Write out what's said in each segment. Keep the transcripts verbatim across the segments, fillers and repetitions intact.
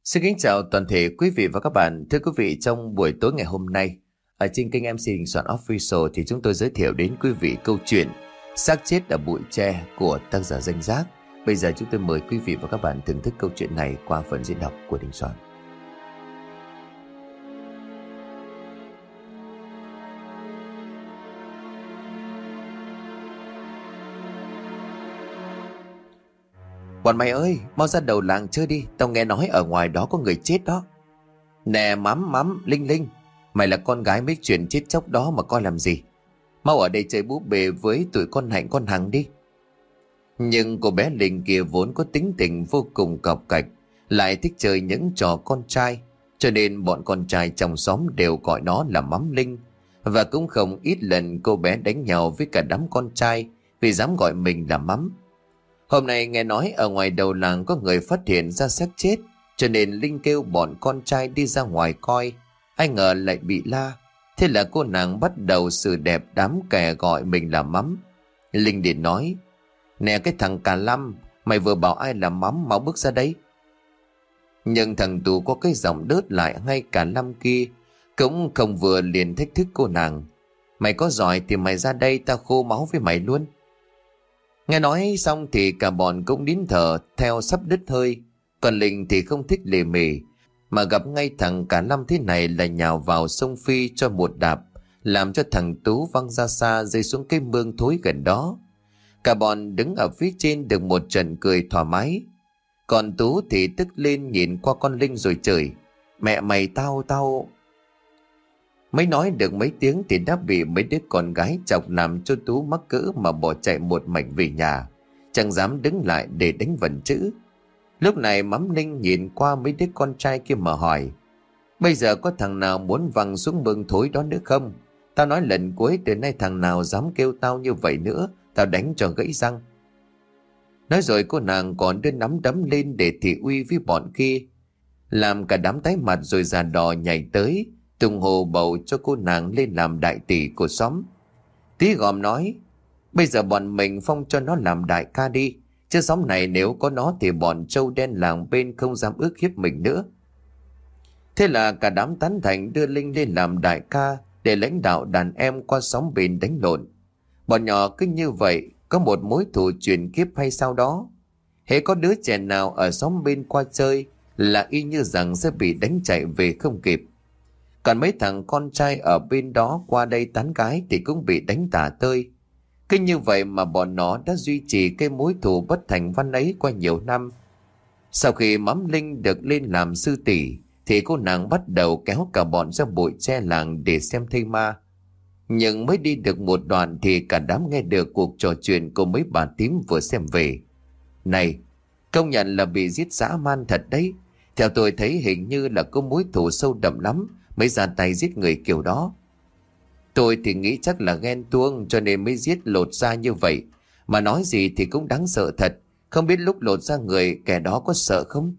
Xin kính chào toàn thể quý vị và các bạn. Thưa quý vị, trong buổi tối ngày hôm nay, ở trên kênh em xê Đình Soạn Official thì chúng tôi giới thiệu đến quý vị câu chuyện Xác chết ở bụi tre của tác giả Danh Giác. Bây giờ chúng tôi mời quý vị và các bạn thưởng thức câu chuyện này qua phần diễn đọc của Đình Soạn. Bọn mày ơi, mau ra đầu làng chơi đi, tao nghe nói ở ngoài đó có người chết đó. Nè mắm mắm, Linh Linh, mày là con gái mấy chuyện chết chóc đó mà coi làm gì. Mau ở đây chơi búp bê với tụi con Hạnh con Hằng đi. Nhưng cô bé Linh kia vốn có tính tình vô cùng cọc cạch, lại thích chơi những trò con trai, cho nên bọn con trai trong xóm đều gọi nó là Mắm Linh. Và cũng không ít lần cô bé đánh nhau với cả đám con trai vì dám gọi mình là Mắm. Hôm nay nghe nói ở ngoài đầu làng có người phát hiện ra xác chết, cho nên Linh kêu bọn con trai đi ra ngoài coi. Ai ngờ lại bị la. Thế là cô nàng bắt đầu xử đẹp đám kẻ gọi mình là Mắm. Linh liền nói: Nè cái thằng Cà Lâm, mày vừa bảo ai là Mắm, mau bước ra đây. Nhưng thằng Tú có cái giọng đớt lại ngay Cà Lâm kia, cũng không vừa liền thách thức cô nàng: Mày có giỏi thì mày ra đây, tao khô máu với mày luôn. Nghe nói xong thì cả bọn cũng nín thở theo sắp đứt hơi. Còn Linh thì không thích lề mề, mà gặp ngay thằng Cả Lâm thế này là nhào vào sông Phi cho một đạp, làm cho thằng Tú văng ra xa rơi xuống cái mương thối gần đó. Cả bọn đứng ở phía trên được một trận cười thoải mái. Còn Tú thì tức lên nhìn qua con Linh rồi chửi: Mẹ mày tao tao Mới nói được mấy tiếng thì đã bị mấy đứa con gái chọc làm cho Tú mắc cỡ mà bỏ chạy một mạch về nhà, chẳng dám đứng lại để đánh vần chữ. Lúc này Mắm Linh nhìn qua mấy đứa con trai kia mà hỏi: Bây giờ có thằng nào muốn văng xuống mương thối đó nữa không? Tao nói lần cuối, từ nay thằng nào dám kêu tao như vậy nữa, tao đánh cho gãy răng. Nói rồi cô nàng còn đưa nắm đấm lên để thị uy với bọn kia, làm cả đám tái mặt rồi già đò nhảy tới tung hồ bầu cho cô nàng lên làm đại tỷ của xóm. Tí gòm nói: Bây giờ bọn mình phong cho nó làm đại ca đi, chứ xóm này nếu có nó thì bọn trâu đen làng bên không dám ước hiếp mình nữa. Thế là cả đám tán thành đưa Linh lên làm đại ca để lãnh đạo đàn em qua xóm bên đánh lộn. Bọn nhỏ cứ như vậy có một mối thù truyền kiếp hay sao đó. Hễ có đứa trẻ nào ở xóm bên qua chơi là y như rằng sẽ bị đánh chạy về không kịp. Còn mấy thằng con trai ở bên đó qua đây tán gái thì cũng bị đánh tả tơi. Cứ như vậy mà bọn nó đã duy trì cái mối thù bất thành văn ấy qua nhiều năm. Sau khi Mắm Linh được lên làm sư tỷ thì cô nàng bắt đầu kéo cả bọn ra bụi tre làng để xem thây ma. Nhưng mới đi được một đoạn thì cả đám nghe được cuộc trò chuyện của mấy bà tím vừa xem về. Này, công nhận là bị giết dã man thật đấy. Theo tôi thấy hình như là có mối thù sâu đậm lắm mới ra tay giết người kiểu đó. Tôi thì nghĩ chắc là ghen tuông cho nên mới giết lột da như vậy. Mà nói gì thì cũng đáng sợ thật. Không biết lúc lột ra người kẻ đó có sợ không?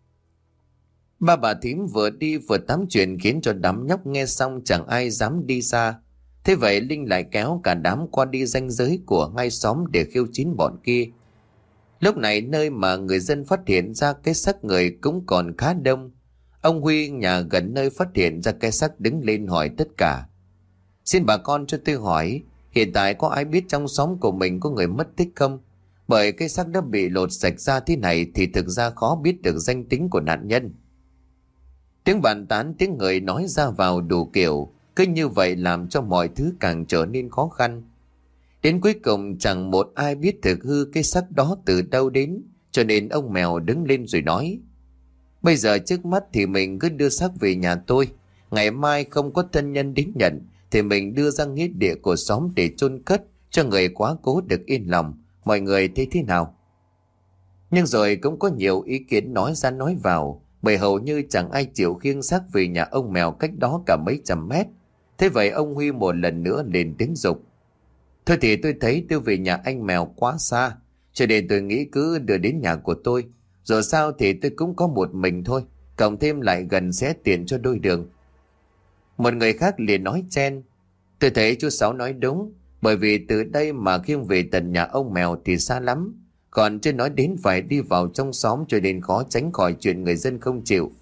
Ba bà thím vừa đi vừa tám chuyện khiến cho đám nhóc nghe xong chẳng ai dám đi xa. Thế vậy Linh lại kéo cả đám qua đi ranh giới của ngay xóm để khiêu chiến bọn kia. Lúc này nơi mà người dân phát hiện ra cái xác người cũng còn khá đông. Ông Huy nhà gần nơi phát hiện ra cái xác đứng lên hỏi tất cả: Xin bà con cho tôi hỏi, hiện tại có ai biết trong xóm của mình có người mất tích không? Bởi cái xác đã bị lột sạch ra thế này thì thực ra khó biết được danh tính của nạn nhân. Tiếng bàn tán, tiếng người nói ra vào đủ kiểu, cứ như vậy làm cho mọi thứ càng trở nên khó khăn. Đến cuối cùng chẳng một ai biết thực hư cái xác đó từ đâu đến, cho nên ông Mèo đứng lên rồi nói: Bây giờ trước mắt thì mình cứ đưa xác về nhà tôi. Ngày mai không có thân nhân đến nhận thì mình đưa ra nghĩa địa của xóm để chôn cất cho người quá cố được yên lòng. Mọi người thấy thế nào? Nhưng rồi cũng có nhiều ý kiến nói ra nói vào, bởi hầu như chẳng ai chịu khiêng xác về nhà ông Mèo cách đó cả mấy trăm mét. Thế vậy ông Huy một lần nữa lên tiếng giục: Thôi thì tôi thấy đưa về nhà anh Mèo quá xa, cho nên tôi nghĩ cứ đưa đến nhà của tôi. Dù sao thì tôi cũng có một mình thôi, cộng thêm lại gần sẽ tiện cho đôi đường. Một người khác liền nói chen: Tôi thấy chú Sáu nói đúng, bởi vì từ đây mà khiêng về tận nhà ông Mèo thì xa lắm. Còn chưa nói đến phải đi vào trong xóm, cho nên khó tránh khỏi chuyện người dân không chịu.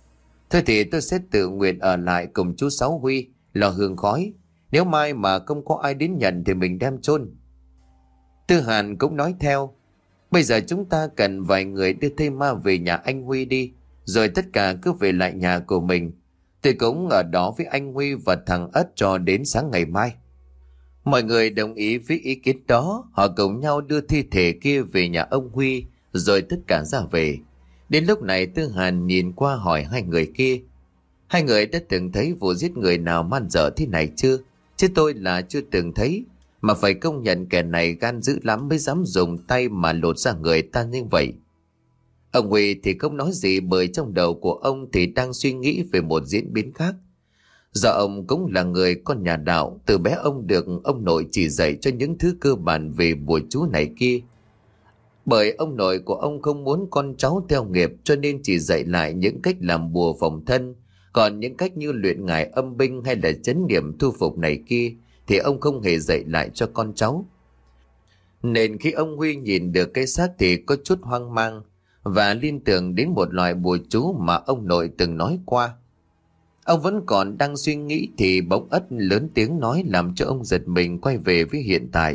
Thôi thì tôi sẽ tự nguyện ở lại cùng chú Sáu Huy, lò hương khói. Nếu mai mà không có ai đến nhận thì mình đem chôn. Tư Hàn cũng nói theo. Bây giờ chúng ta cần vài người đưa thây ma về nhà anh Huy đi, rồi tất cả cứ về lại nhà của mình. Tôi cũng ở đó với anh Huy và thằng Ất cho đến sáng ngày mai. Mọi người đồng ý với ý kiến đó. Họ cùng nhau đưa thi thể kia về nhà ông Huy, rồi tất cả ra về. Đến lúc này Tư Hàn nhìn qua hỏi hai người kia. Hai người đã từng thấy vụ giết người nào man dợ thế này chưa? Chứ tôi là chưa từng thấy. Mà phải công nhận kẻ này gan dữ lắm mới dám dùng tay mà lột ra người ta như vậy. Ông Huy thì không nói gì, bởi trong đầu của ông thì đang suy nghĩ về một diễn biến khác. Do ông cũng là người con nhà đạo, từ bé ông được ông nội chỉ dạy cho những thứ cơ bản về bùa chú này kia. Bởi ông nội của ông không muốn con cháu theo nghiệp, cho nên chỉ dạy lại những cách làm bùa phòng thân. Còn những cách như luyện ngải âm binh hay là chấn niệm thu phục này kia thì ông không hề dạy lại cho con cháu. Nên khi ông Huy nhìn được cái xác thì có chút hoang mang và liên tưởng đến một loại bùa chú mà ông nội từng nói qua. Ông vẫn còn đang suy nghĩ thì bỗng Ất lớn tiếng nói làm cho ông giật mình quay về với hiện tại.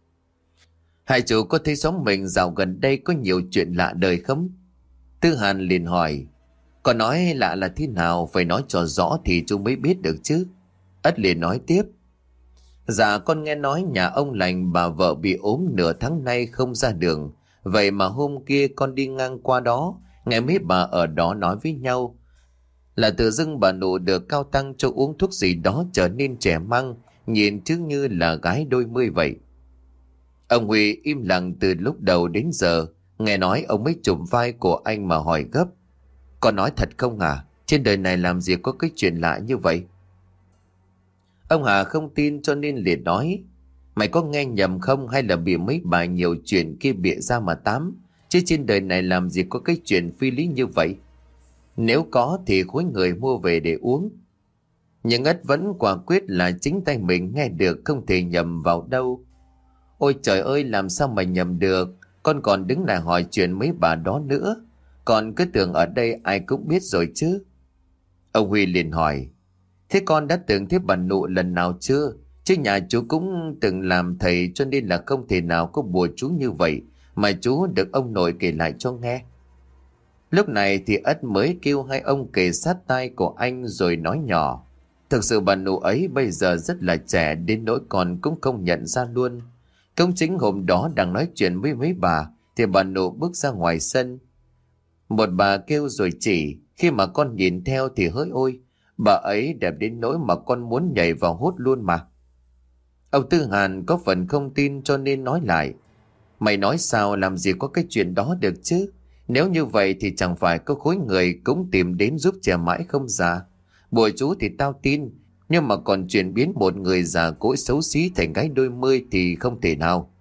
Hai chú có thấy xóm mình dạo gần đây có nhiều chuyện lạ đời không? Tư Hàn liền hỏi. Còn nói lạ là thế nào, phải nói cho rõ thì chú mới biết được chứ. Ất liền nói tiếp. Dạ con nghe nói nhà ông lành bà vợ bị ốm nửa tháng nay không ra đường. Vậy mà hôm kia con đi ngang qua đó, nghe mấy bà ở đó nói với nhau là tự dưng bà nụ được Cao Tăng cho uống thuốc gì đó trở nên trẻ măng, nhìn chứ như là gái đôi mươi vậy. Ông Huy im lặng từ lúc đầu đến giờ, nghe nói ông mới chụp vai của anh mà hỏi gấp. Con nói thật không à? Trên đời này làm gì có cái chuyện lạ như vậy? Ông Hà không tin cho nên liền nói. Mày có nghe nhầm không, hay là bị mấy bà nhiều chuyện kia bịa ra mà tám? Chứ trên đời này làm gì có cái chuyện phi lý như vậy? Nếu có thì khối người mua về để uống. Nhưng Ất vẫn quả quyết là chính tay mình nghe được, không thể nhầm vào đâu. Ôi trời ơi, làm sao mà nhầm được? Con còn đứng lại hỏi chuyện mấy bà đó nữa. Con cứ tưởng ở đây ai cũng biết rồi chứ. Ông Huy liền hỏi. Thế con đã từng thấy bà nụ lần nào chưa? Chứ nhà chú cũng từng làm thầy, cho nên là không thể nào có bùa chú như vậy mà chú được ông nội kể lại cho nghe. Lúc này thì Ất mới kêu hai ông kề sát tai của anh rồi nói nhỏ. Thực sự bà nụ ấy bây giờ rất là trẻ đến nỗi con cũng không nhận ra luôn. Công chính hôm đó đang nói chuyện với mấy bà thì bà nụ bước ra ngoài sân. Một bà kêu rồi chỉ, khi mà con nhìn theo thì hỡi ôi, bà ấy đẹp đến nỗi mà con muốn nhảy vào hốt luôn mà. Ông Tư Hàn có phần không tin cho nên nói lại. Mày nói sao, làm gì có cái chuyện đó được chứ? Nếu như vậy thì chẳng phải có khối người cũng tìm đến giúp trẻ mãi không già. Bùa chú thì tao tin, nhưng mà còn chuyển biến một người già cỗi xấu xí thành gái đôi mươi thì không thể nào.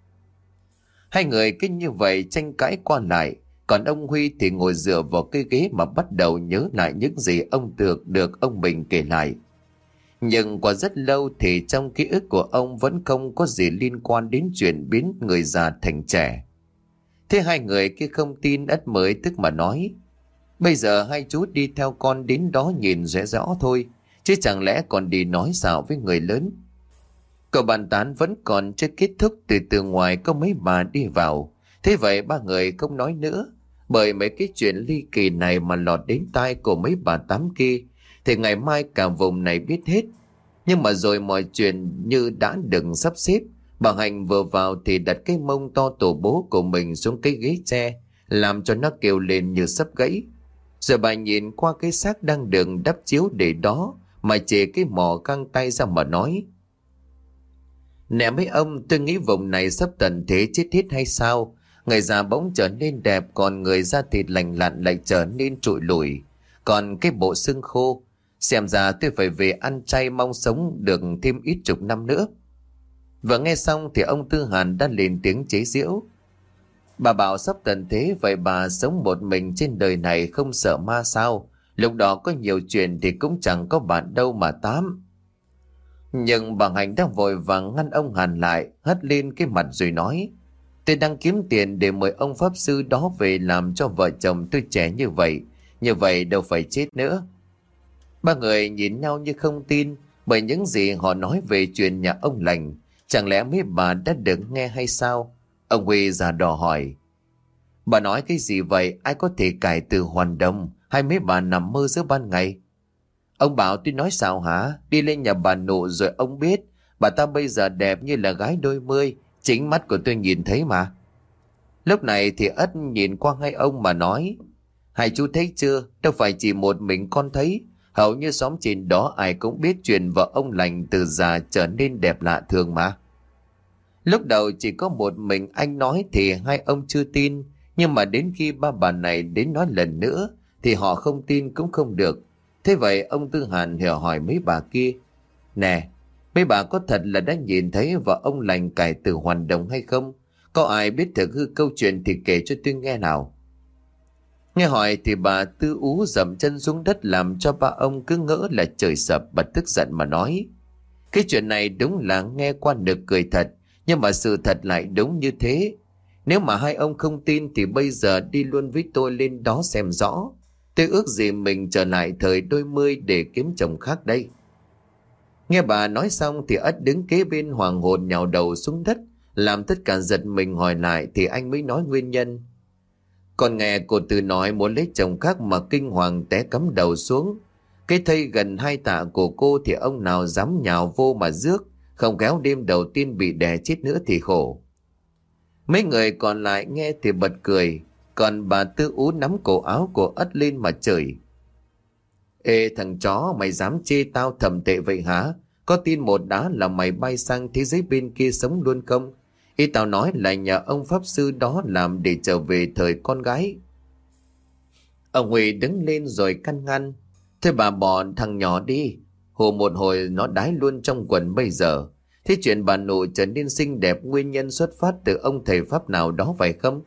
Hai người cứ như vậy tranh cãi qua lại, còn ông Huy thì ngồi dựa vào cái ghế mà bắt đầu nhớ lại những gì ông được được ông mình kể lại. Nhưng qua rất lâu thì trong ký ức của ông vẫn không có gì liên quan đến chuyện biến người già thành trẻ. Thế hai người kia không tin, Ất mới tức mà nói. Bây giờ hai chú đi theo con đến đó nhìn rõ rõ thôi, chứ chẳng lẽ còn đi nói xạo với người lớn. Cậu bàn tán vẫn còn chưa kết thúc thì từ ngoài có mấy bà đi vào. Thế vậy ba người không nói nữa, bởi mấy cái chuyện ly kỳ này mà lọt đến tai của mấy bà tám kia thì ngày mai cả vùng này biết hết. Nhưng mà rồi mọi chuyện như đã được sắp xếp. Bà Hạnh vừa vào thì đặt cái mông to tổ bố của mình xuống cái ghế tre, làm cho nó kêu lên như sắp gãy. Rồi bà nhìn qua cái xác đang được đắp chiếu để đó mà chề cái mỏ căng tay ra mà nói. Nè mấy ông, tôi nghĩ vùng này sắp tận thế chết hết hay sao? Người già bỗng trở nên đẹp, còn người da thịt lành lặn lại trở nên trụi lủi. Còn cái bộ xương khô, xem ra tôi phải về ăn chay mong sống được thêm ít chục năm nữa. Vừa nghe xong thì ông Tư Hàn đã lên tiếng chế giễu. Bà bảo sắp tận thế, vậy bà sống một mình trên đời này không sợ ma sao? Lúc đó có nhiều chuyện thì cũng chẳng có bạn đâu mà tám. Nhưng bà Hạnh đã vội vàng ngăn ông Hàn lại, hất lên cái mặt rồi nói. Tôi đang kiếm tiền để mời ông pháp sư đó về làm cho vợ chồng tôi trẻ như vậy. Như vậy đâu phải chết nữa. Ba người nhìn nhau như không tin bởi những gì họ nói về chuyện nhà ông lành. Chẳng lẽ mấy bà đã được nghe hay sao? Ông Huy già đò hỏi. Bà nói cái gì vậy? Ai có thể cải từ hoàn đồng? Hay mấy bà nằm mơ giữa ban ngày? Ông bảo tôi nói sao hả? Đi lên nhà bà nụ rồi ông biết. Bà ta bây giờ đẹp như là gái đôi mươi. Chính mắt của tôi nhìn thấy mà. Lúc này thì Ất nhìn qua hai ông mà nói. Hai chú thấy chưa? Đâu phải chỉ một mình con thấy. Hầu như xóm trên đó ai cũng biết chuyện vợ ông lành từ già trở nên đẹp lạ thường mà. Lúc đầu chỉ có một mình anh nói thì hai ông chưa tin. Nhưng mà đến khi ba bà này đến nói lần nữa thì họ không tin cũng không được. Thế vậy ông Tư Hàn hiểu hỏi mấy bà kia. Nè, mấy bà có thật là đã nhìn thấy vợ ông lành cải tử hoàn đồng hay không? Có ai biết thực hư câu chuyện thì kể cho tôi nghe nào. Nghe hỏi thì bà Tư Ú dậm chân xuống đất làm cho ba ông cứ ngỡ là trời sập. Bà tức giận mà nói. Cái chuyện này đúng là nghe qua nực cười thật. Nhưng mà sự thật lại đúng như thế. Nếu mà hai ông không tin thì bây giờ đi luôn với tôi lên đó xem rõ. Tôi ước gì mình trở lại thời đôi mươi để kiếm chồng khác đây. Nghe bà nói xong thì Ất đứng kế bên hoàng hồn nhào đầu xuống đất. Làm tất cả giật mình hỏi lại thì anh mới nói nguyên nhân. Còn nghe cô Tư nói muốn lấy chồng khác mà kinh hoàng té cắm đầu xuống. Cái thây gần hai tạ của cô thì ông nào dám nhào vô mà rước. Không khéo đêm đầu tiên bị đè chết nữa thì khổ. Mấy người còn lại nghe thì bật cười. Còn bà Tư Ú nắm cổ áo của Ất lên mà chửi. Ê thằng chó, mày dám chê tao thầm tệ vậy hả? Có tin một đá là mày bay sang thế giới bên kia sống luôn không? Ý tao nói là nhà ông pháp sư đó làm để trở về thời con gái. Ông Huy đứng lên rồi căn ngăn. Thôi bà bỏ thằng nhỏ đi. Hồ một hồi nó đái luôn trong quần bây giờ. Thế chuyện bà nội trở nên xinh đẹp nguyên nhân xuất phát từ ông thầy pháp nào đó phải không?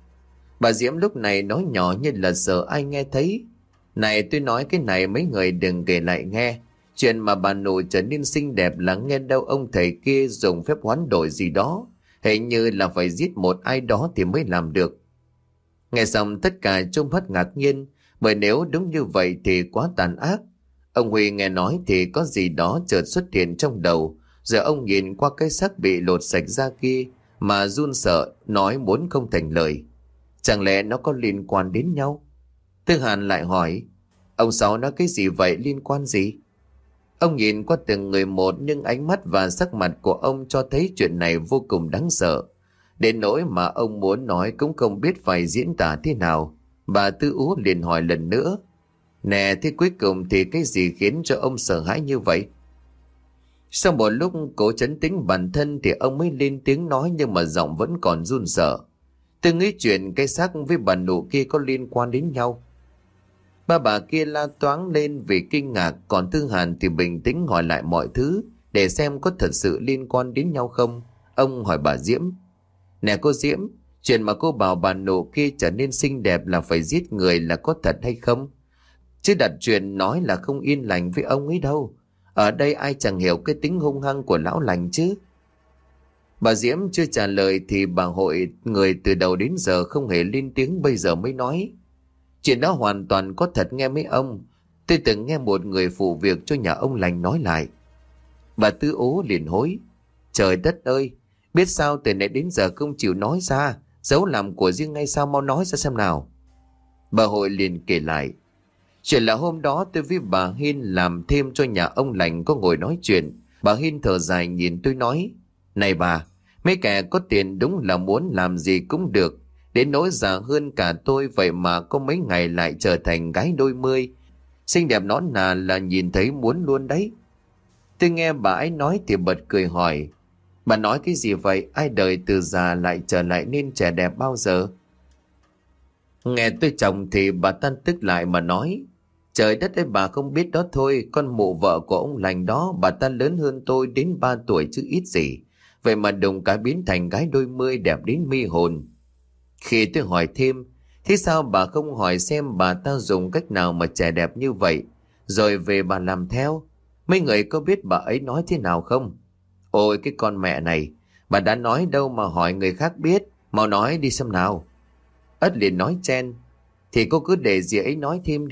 Bà Diễm lúc này nói nhỏ như là sợ ai nghe thấy. Này tôi nói cái này mấy người đừng kể lại nghe. Chuyện mà bà nội trở nên xinh đẹp là nghe đâu ông thầy kia dùng phép hoán đổi gì đó. Hình như là phải giết một ai đó thì mới làm được. Nghe xong tất cả trông hết ngạc nhiên. Bởi nếu đúng như vậy thì quá tàn ác. Ông Huy nghe nói thì có gì đó chợt xuất hiện trong đầu. Rồi ông nhìn qua cái xác bị lột sạch da kia mà run sợ nói muốn không thành lời. Chẳng lẽ nó có liên quan đến nhau? Tư Hàn lại hỏi. Ông Sáu nói cái gì vậy, liên quan gì? Ông nhìn qua từng người một nhưng ánh mắt và sắc mặt của ông cho thấy chuyện này vô cùng đáng sợ. Đến nỗi mà ông muốn nói cũng không biết phải diễn tả thế nào. Bà Tư Ú liền hỏi lần nữa. Nè, thế cuối cùng thì cái gì khiến cho ông sợ hãi như vậy? Sau một lúc cố trấn tĩnh bản thân thì ông mới lên tiếng nói nhưng mà giọng vẫn còn run sợ. Tôi nghĩ chuyện cái xác với bà nụ kia có liên quan đến nhau. Ba bà kia la toáng lên vì kinh ngạc, còn Tư Hàn thì bình tĩnh hỏi lại mọi thứ để xem có thật sự liên quan đến nhau không. Ông hỏi bà Diễm. Nè cô Diễm, chuyện mà cô bảo bà nụ kia trở nên xinh đẹp là phải giết người là có thật hay không? Chứ đặt chuyện nói là không yên lành với ông ấy đâu. Ở đây ai chẳng hiểu cái tính hung hăng của lão lành chứ. Bà Diễm chưa trả lời thì bà Hội người từ đầu đến giờ không hề lên tiếng bây giờ mới nói. Chuyện đó hoàn toàn có thật nghe mấy ông. Tôi từng nghe một người phụ việc cho nhà ông lành nói lại. Bà Tư Ố liền hối. Trời đất ơi, biết sao từ nãy đến giờ không chịu nói ra, giấu làm của riêng ngay sao, mau nói ra xem nào. Bà Hội liền kể lại. Chuyện là hôm đó tôi với bà Hiên làm thêm cho nhà ông lành có ngồi nói chuyện. Bà Hiên thở dài nhìn tôi nói. Này bà, mấy kẻ có tiền đúng là muốn làm gì cũng được. Đến nỗi già hơn cả tôi vậy mà có mấy ngày lại trở thành gái đôi mươi. Xinh đẹp nõn nà là nhìn thấy muốn luôn đấy. Tôi nghe bà ấy nói thì bật cười hỏi. Bà nói cái gì vậy? Ai đời từ già lại trở lại nên trẻ đẹp bao giờ? Nghe tôi chồng thì bà tan tức lại mà nói. Trời đất ơi, bà không biết đó thôi. Con mụ vợ của ông lành đó, bà ta lớn hơn tôi đến ba tuổi chứ ít gì. Vậy mà đùng cái biến thành gái đôi mươi đẹp đến mê hồn. Khi tôi hỏi thêm, thế sao bà không hỏi xem bà ta dùng cách nào mà trẻ đẹp như vậy, rồi về bà làm theo? Mấy người có biết bà ấy nói thế nào không? Ôi cái con mẹ này, bà đã nói đâu mà hỏi người khác biết, mau nói đi xem nào. Ất liền nói chen, thì cô cứ để dì ấy nói thêm đi,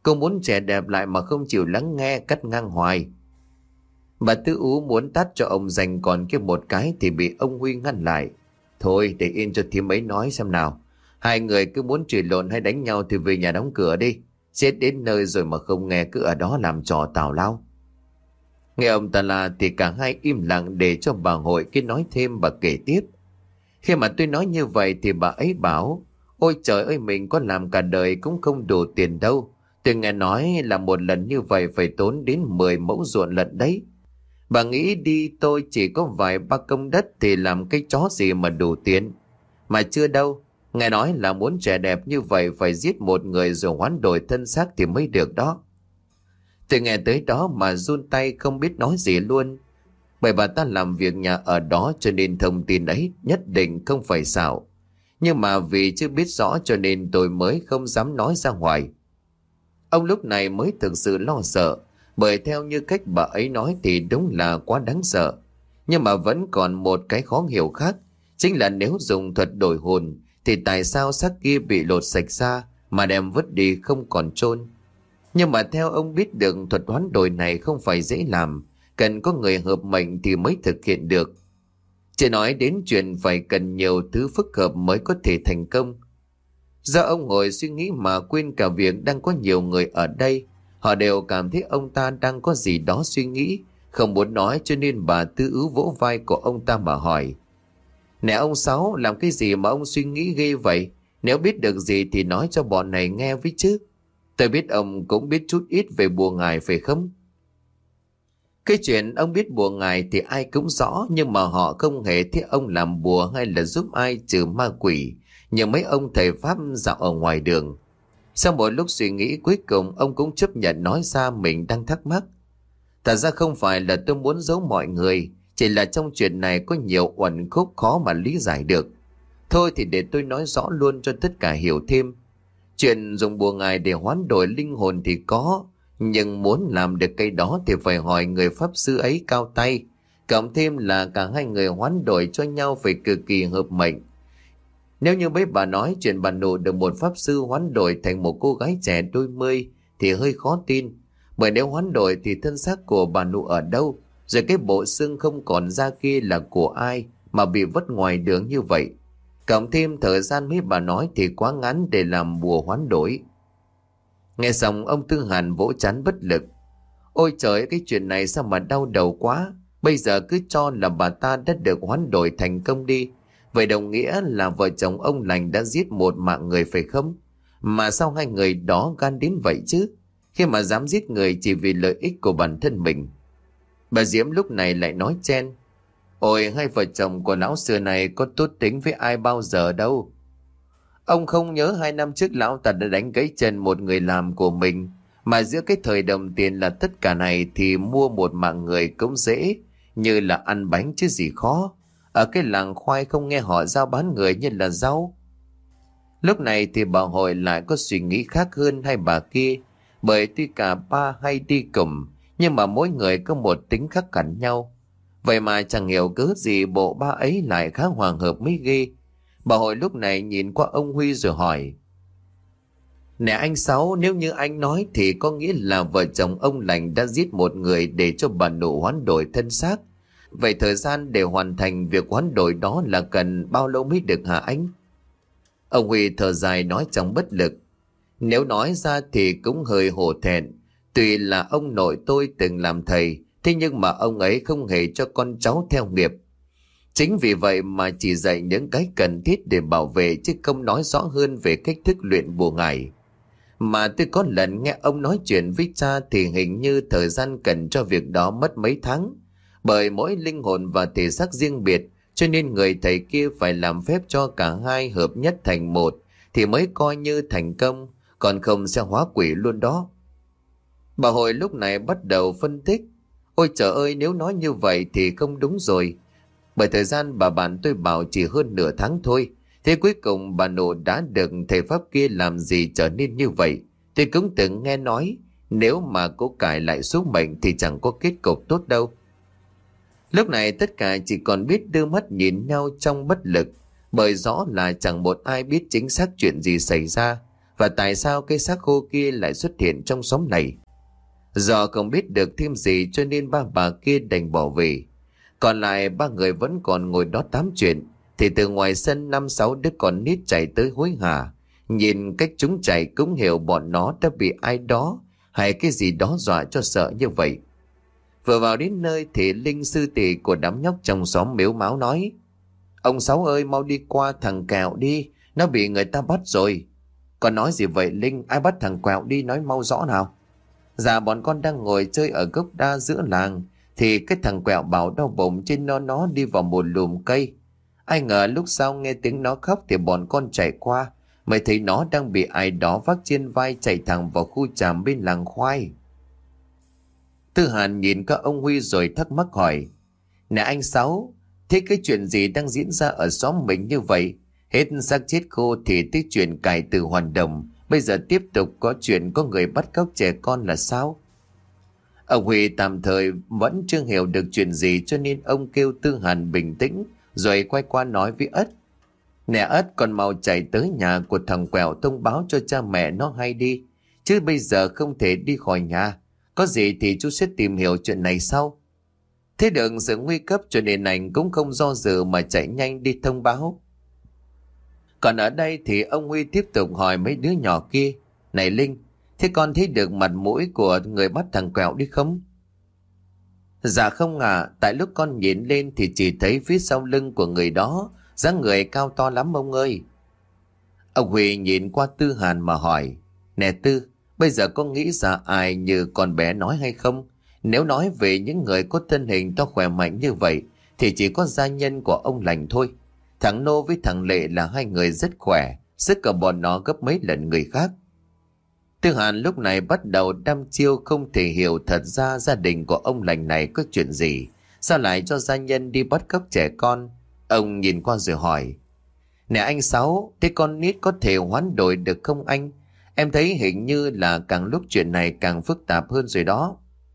Cô muốn trẻ đẹp lại mà không chịu lắng nghe, cắt ngang hoài. Bà Tư Ú muốn tát cho ông dành còn kia một cái thì bị ông Huy ngăn lại. Thôi để yên cho thím ấy nói xem nào. Hai người cứ muốn chửi lộn hay đánh nhau thì về nhà đóng cửa đi. Chết đến nơi rồi mà không nghe cứ ở đó làm trò tào lao. Nghe ông ta la thì cả hai im lặng để cho bà Hội kia nói thêm. Bà kể tiếp. Khi mà tôi nói như vậy thì bà ấy bảo: ôi trời ơi, mình có làm cả đời cũng không đủ tiền đâu. Tôi nghe nói là một lần như vậy phải tốn đến mười mẫu ruộng lận đấy. Bà nghĩ đi, tôi chỉ có vài ba công đất thì làm cái chó gì mà đủ tiền. Mà chưa đâu, nghe nói là muốn trẻ đẹp như vậy phải giết một người rồi hoán đổi thân xác thì mới được đó. Tôi nghe tới đó mà run tay không biết nói gì luôn. Bởi bà ta làm việc nhà ở đó cho nên thông tin ấy nhất định không phải xạo. Nhưng mà vì chưa biết rõ cho nên tôi mới không dám nói ra ngoài. Ông lúc này mới thực sự lo sợ. Bởi theo như cách bà ấy nói thì đúng là quá đáng sợ. Nhưng mà vẫn còn một cái khó hiểu khác. Chính là nếu dùng thuật đổi hồn thì tại sao xác kia bị lột sạch ra mà đem vứt đi không còn chôn. Nhưng mà theo ông biết được thuật hoán đổi này không phải dễ làm. Cần có người hợp mệnh thì mới thực hiện được. Chỉ nói đến chuyện phải cần nhiều thứ phức hợp mới có thể thành công. Do ông ngồi suy nghĩ mà quên cả việc đang có nhiều người ở đây. Họ đều cảm thấy ông ta đang có gì đó suy nghĩ, không muốn nói, cho nên bà Tư Ứ vỗ vai của ông ta mà hỏi. Nè ông Sáu, làm cái gì mà ông suy nghĩ ghê vậy? Nếu biết được gì thì nói cho bọn này nghe với chứ. Tôi biết ông cũng biết chút ít về bùa ngải phải không? Cái chuyện ông biết bùa ngải thì ai cũng rõ, nhưng mà họ không hề thấy ông làm bùa hay là giúp ai trừ ma quỷ, như mấy ông thầy Pháp dạo ở ngoài đường. Sau một lúc suy nghĩ cuối cùng ông cũng chấp nhận nói ra mình đang thắc mắc. Thật ra không phải là tôi muốn giấu mọi người, chỉ là trong chuyện này có nhiều uẩn khúc khó mà lý giải được. Thôi thì để tôi nói rõ luôn cho tất cả hiểu thêm. Chuyện dùng bùa ngải để hoán đổi linh hồn thì có, nhưng muốn làm được cái đó thì phải hỏi người pháp sư ấy cao tay. Cộng thêm là cả hai người hoán đổi cho nhau phải cực kỳ hợp mệnh. Nếu như mấy bà nói chuyện bà Nụ được một pháp sư hoán đổi thành một cô gái trẻ đôi mươi thì hơi khó tin. Bởi nếu hoán đổi thì thân xác của bà Nụ ở đâu, rồi cái bộ xương không còn da kia là của ai mà bị vứt ngoài đường như vậy. Cộng thêm thời gian mấy bà nói thì quá ngắn để làm bùa hoán đổi. Nghe xong ông Tư Hàn vỗ trán bất lực. Ôi trời, cái chuyện này sao mà đau đầu quá. Bây giờ cứ cho là bà ta đã được hoán đổi thành công đi. Vậy đồng nghĩa là vợ chồng ông Lành đã giết một mạng người phải không? Mà sao hai người đó gan đến vậy chứ? Khi mà dám giết người chỉ vì lợi ích của bản thân mình. Bà Diễm lúc này lại nói chen. Ôi, hai vợ chồng của lão xưa này có tốt tính với ai bao giờ đâu. Ông không nhớ hai năm trước lão ta đã đánh gãy chân một người làm của mình. Mà giữa cái thời đồng tiền là tất cả này thì mua một mạng người cũng dễ, như là ăn bánh chứ gì khó. Ở cái làng khoai không nghe họ giao bán người như là rau. Lúc này thì bà Hội lại có suy nghĩ khác hơn hai bà kia. Bởi tuy cả ba hay đi cùng, nhưng mà mỗi người có một tính khác hẳn nhau. Vậy mà chẳng hiểu cớ gì bộ ba ấy lại khá hòa hợp mới ghê. Bà Hội lúc này nhìn qua ông Huy rồi hỏi. Nè anh Sáu, nếu như anh nói thì có nghĩa là vợ chồng ông Lành đã giết một người để cho bà Nụ hoán đổi thân xác. Vậy thời gian để hoàn thành việc hoán đổi đó là cần bao lâu mới được hả anh? Ông Huy thở dài nói trong bất lực. Nếu nói ra thì cũng hơi hổ thẹn. Tuy là ông nội tôi từng làm thầy, thế nhưng mà ông ấy không hề cho con cháu theo nghiệp. Chính vì vậy mà chỉ dạy những cái cần thiết để bảo vệ chứ không nói rõ hơn về cách thức luyện bùa ngải. Mà tôi có lần nghe ông nói chuyện với cha thì hình như thời gian cần cho việc đó mất mấy tháng. Bởi mỗi linh hồn và thể xác riêng biệt, cho nên người thầy kia phải làm phép cho cả hai hợp nhất thành một thì mới coi như thành công, còn không sẽ hóa quỷ luôn đó. Bà Hội lúc này bắt đầu phân tích. Ôi trời ơi, nếu nói như vậy thì không đúng rồi. Bởi thời gian bà bạn tôi bảo chỉ hơn nửa tháng thôi. Thế cuối cùng bà Nụ đã được thầy Pháp kia làm gì trở nên như vậy? Tôi cũng từng nghe nói nếu mà cố cải lại số mệnh thì chẳng có kết cục tốt đâu. Lúc này tất cả chỉ còn biết đưa mắt nhìn nhau trong bất lực. Bởi rõ là chẳng một ai biết chính xác chuyện gì xảy ra. Và tại sao cái xác khô kia lại xuất hiện trong xóm này? Do không biết được thêm gì cho nên ba bà kia đành bỏ về. Còn lại ba người vẫn còn ngồi đó tám chuyện. Thì từ ngoài sân năm sáu đứa con nít chạy tới hối hả. Nhìn cách chúng chạy cũng hiểu bọn nó đã bị ai đó hay cái gì đó dọa cho sợ như vậy. Vừa vào đến nơi thì Linh, sư tỷ của đám nhóc trong xóm, mếu máo nói: Ông Sáu ơi, mau đi qua thằng Kẹo đi, nó bị người ta bắt rồi. Con nói gì vậy Linh? Ai bắt thằng Quẹo đi, nói mau rõ nào. Dạ bọn con đang ngồi chơi ở gốc đa giữa làng, thì cái thằng Quẹo bảo đau bụng trên nó nó đi vào một lùm cây. Ai ngờ lúc sau nghe tiếng nó khóc thì bọn con chạy qua, mới thấy nó đang bị ai đó vác trên vai chạy thẳng vào khu tràm bên làng khoai. Tư Hàn nhìn các ông Huy rồi thắc mắc hỏi: Nè anh Sáu, thế cái chuyện gì đang diễn ra ở xóm mình như vậy? Hết xác chết khô thì tới chuyện cải tử hoàn đồng, bây giờ tiếp tục có chuyện có người bắt cóc trẻ con là sao? Ông Huy tạm thời vẫn chưa hiểu được chuyện gì, cho nên ông kêu Tư Hàn bình tĩnh, rồi quay qua nói với Ất: Nè Ất, con mau chạy tới nhà của thằng Quẹo thông báo cho cha mẹ nó hay đi, chứ bây giờ không thể đi khỏi nhà. Có gì thì chú sẽ tìm hiểu chuyện này sau. Thế được sự nguy cấp cho nên anh cũng không do dự mà chạy nhanh đi thông báo. Còn ở đây thì ông Huy tiếp tục hỏi mấy đứa nhỏ kia: Này Linh, thế con thấy được mặt mũi của người bắt thằng Quẹo đi không? Dạ không à, tại lúc con nhìn lên thì chỉ thấy phía sau lưng của người đó dáng người cao to lắm ông ơi. Ông Huy nhìn qua Tư Hàn mà hỏi: Nè Tư, bây giờ con nghĩ ra ai như con bé nói hay không? Nếu nói về những người có thân hình to khỏe mạnh như vậy thì chỉ có gia nhân của ông Lành thôi. Thằng Nô với thằng Lệ là hai người rất khỏe, sức của bọn nó gấp mấy lần người khác. Tư Hàn lúc này bắt đầu đăm chiêu, không thể hiểu thật ra gia đình của ông Lành này có chuyện gì, sao lại cho gia nhân đi bắt cóc trẻ con. Ông nhìn qua rồi hỏi: Nè anh Sáu, thế con nít có thể hoán đổi được không anh? Em thấy hình như là càng lúc chuyện này càng phức tạp hơn rồi đó.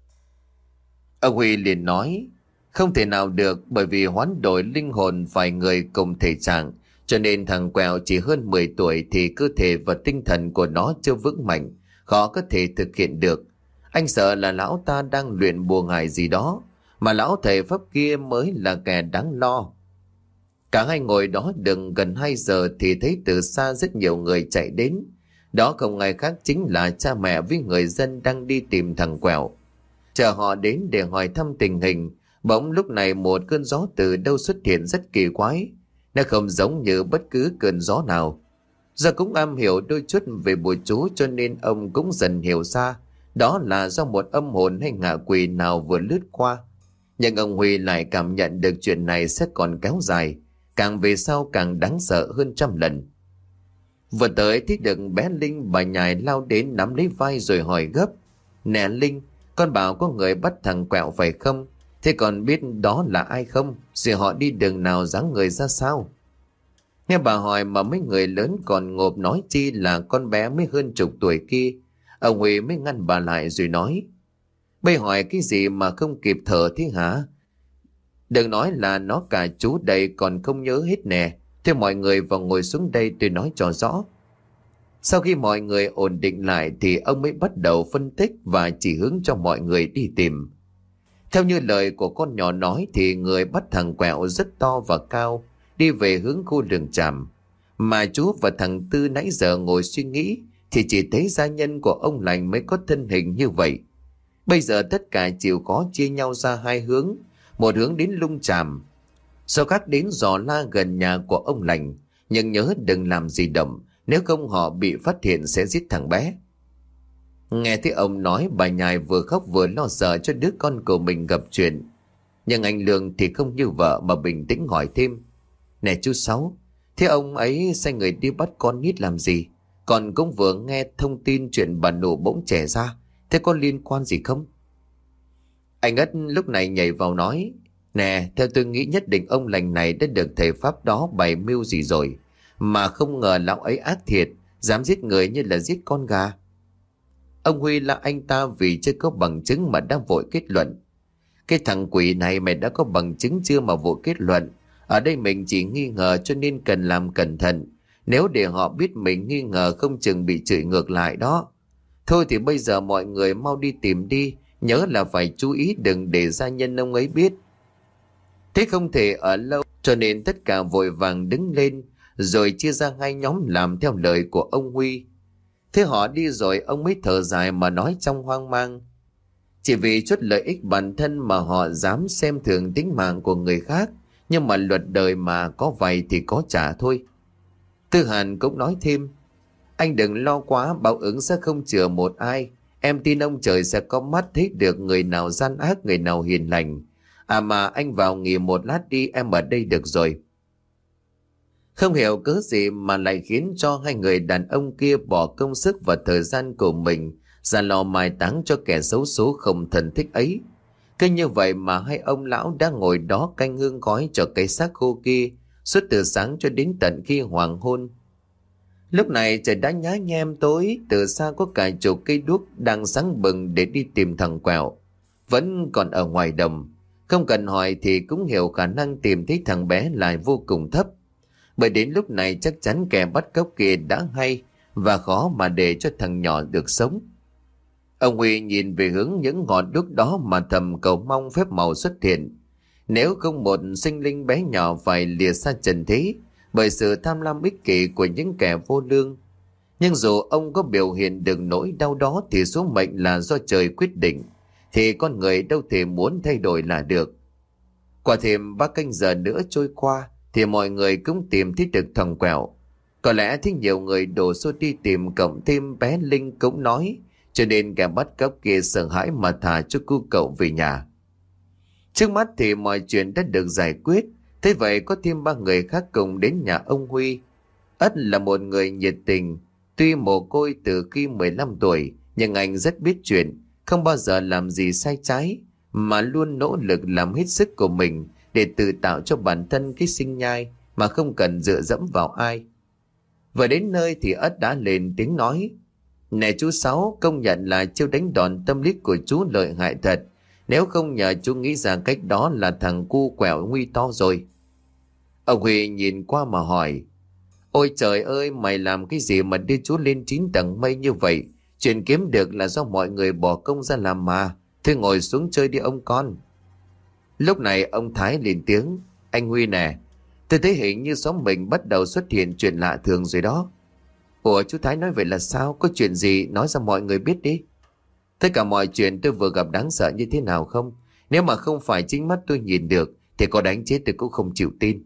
Ông Huy liền nói: Không thể nào được, bởi vì hoán đổi linh hồn phải người cùng thể trạng, cho nên thằng Quẹo chỉ hơn mười tuổi thì cơ thể và tinh thần của nó chưa vững mạnh, khó có thể thực hiện được. Anh sợ là lão ta đang luyện bùa ngải gì đó, mà lão thầy pháp kia mới là kẻ đáng lo. Cả hai ngồi đó đừng gần hai giờ thì thấy từ xa rất nhiều người chạy đến. Đó không ai khác chính là cha mẹ với người dân đang đi tìm thằng Quẹo. Chờ họ đến để hỏi thăm tình hình, bỗng lúc này một cơn gió từ đâu xuất hiện rất kỳ quái. Nó không giống như bất cứ cơn gió nào. Do cũng am hiểu đôi chút về bùa chú cho nên ông cũng dần hiểu ra đó là do một âm hồn hay ngạ quỷ nào vừa lướt qua. Nhưng ông Huy lại cảm nhận được chuyện này sẽ còn kéo dài, càng về sau càng đáng sợ hơn trăm lần. Vừa tới thấy được bé Linh, bà nhài lao đến nắm lấy vai rồi hỏi gấp: Nè Linh, con bảo có người bắt thằng Quẹo phải không? Thế còn biết đó là ai không? Rồi họ đi đường nào, dáng người ra sao? Nghe bà hỏi mà mấy người lớn còn ngộp nói chi là con bé mới hơn chục tuổi kia. Ông Huy mới ngăn bà lại rồi nói: Bây hỏi cái gì mà không kịp thở thế hả? Đừng nói là nó cả chú đây còn không nhớ hết nè. Thế mọi người vào ngồi xuống đây tôi nói cho rõ. Sau khi mọi người ổn định lại thì ông mới bắt đầu phân tích và chỉ hướng cho mọi người đi tìm. Theo như lời của con nhỏ nói thì người bắt thằng Quẹo rất to và cao, đi về hướng khu rừng tràm. Mà chú và thằng Tư nãy giờ ngồi suy nghĩ thì chỉ thấy gia nhân của ông Lành mới có thân hình như vậy. Bây giờ tất cả chịu khó chia nhau ra hai hướng, một hướng đến Lung Tràm, số khác đến Giò La gần nhà của ông Lành. Nhưng nhớ đừng làm gì động, nếu không họ bị phát hiện sẽ giết thằng bé. Nghe thấy ông nói, bà nhài vừa khóc vừa lo sợ cho đứa con của mình gặp chuyện. Nhưng anh Lương thì không như vợ mà bình tĩnh hỏi thêm: Nè chú Sáu, thế ông ấy sai người đi bắt con nít làm gì? Còn cũng vừa nghe thông tin chuyện bà nổ bỗng trẻ ra, thế có liên quan gì không? Anh Ất lúc này nhảy vào nói: Nè, theo tôi nghĩ nhất định ông Lành này đã được thầy pháp đó bày mưu gì rồi, mà không ngờ lão ấy ác thiệt, dám giết người như là giết con gà. Ông Huy là anh ta vì chưa có bằng chứng mà đang vội kết luận. Cái thằng quỷ này mày đã có bằng chứng chưa mà vội kết luận? Ở đây mình chỉ nghi ngờ cho nên cần làm cẩn thận. Nếu để họ biết mình nghi ngờ không chừng bị chửi ngược lại đó. Thôi thì bây giờ mọi người mau đi tìm đi, nhớ là phải chú ý đừng để gia nhân ông ấy biết. Thế không thể ở lâu, cho nên tất cả vội vàng đứng lên, rồi chia ra hai nhóm làm theo lời của ông Huy. Thế họ đi rồi ông mới thở dài mà nói trong hoang mang. Chỉ vì chút lợi ích bản thân mà họ dám xem thường tính mạng của người khác, nhưng mà luật đời mà có vay thì có trả thôi. Tư Hàn cũng nói thêm, anh đừng lo quá, báo ứng sẽ không chừa một ai. Em tin ông trời sẽ có mắt thấy được người nào gian ác, người nào hiền lành. À mà anh vào nghỉ một lát đi, em ở đây được rồi. Không hiểu cớ gì mà lại khiến cho hai người đàn ông kia bỏ công sức và thời gian của mình ra lo mai táng cho kẻ xấu số không thân thích ấy. Cứ như vậy mà hai ông lão đã ngồi đó canh hương khói cho cái xác khô kia suốt từ sáng cho đến tận khi hoàng hôn. Lúc này trời đã nhá nhem tối, từ xa có cả chục cây đuốc đang sáng bừng để đi tìm thằng Quẹo. Vẫn còn ở ngoài đồng, không cần hỏi thì cũng hiểu khả năng tìm thấy thằng bé lại vô cùng thấp. Bởi đến lúc này chắc chắn kẻ bắt cóc kia đã hay và khó mà để cho thằng nhỏ được sống. Ông Huy nhìn về hướng những ngọn đuốc đó mà thầm cầu mong phép màu xuất hiện. Nếu không một sinh linh bé nhỏ phải lìa xa trần thế bởi sự tham lam ích kỷ của những kẻ vô lương. Nhưng dù ông có biểu hiện được nỗi đau đó thì số mệnh là do trời quyết định, thì con người đâu thể muốn thay đổi là được. Qua thêm ba canh giờ nữa trôi qua thì mọi người cũng tìm thấy được thằng Quẹo. Có lẽ thấy nhiều người đổ xô đi tìm, cộng thêm bé Linh cũng nói, cho nên kẻ bắt cóc kia sợ hãi mà thả cho cu cậu về nhà. Trước mắt thì mọi chuyện đã được giải quyết. Thế vậy có thêm ba người khác cùng đến nhà ông Huy. Ất là một người nhiệt tình, tuy mồ côi từ khi mười lăm tuổi, nhưng anh rất biết chuyện, không bao giờ làm gì sai trái, mà luôn nỗ lực làm hết sức của mình để tự tạo cho bản thân cái sinh nhai mà không cần dựa dẫm vào ai. Vừa đến nơi thì Ất đã lên tiếng nói, nè chú Sáu, công nhận là chiêu đánh đòn tâm lý của chú lợi hại thật. Nếu không nhờ chú nghĩ ra cách đó là thằng cu Quẹo nguy to rồi. Ông Huy nhìn qua mà hỏi, ôi trời ơi, mày làm cái gì mà đưa chú lên chín tầng mây như vậy? Chuyện kiếm được là do mọi người bỏ công ra làm mà. Thôi ngồi xuống chơi đi ông con. Lúc này ông Thái lên tiếng, anh Huy nè, tôi thấy hình như xóm mình bắt đầu xuất hiện chuyện lạ thường rồi đó. Ủa chú Thái nói vậy là sao? Có chuyện gì nói ra mọi người biết đi. Tất cả mọi chuyện tôi vừa gặp đáng sợ như thế nào không? Nếu mà không phải chính mắt tôi nhìn được thì có đánh chết tôi cũng không chịu tin.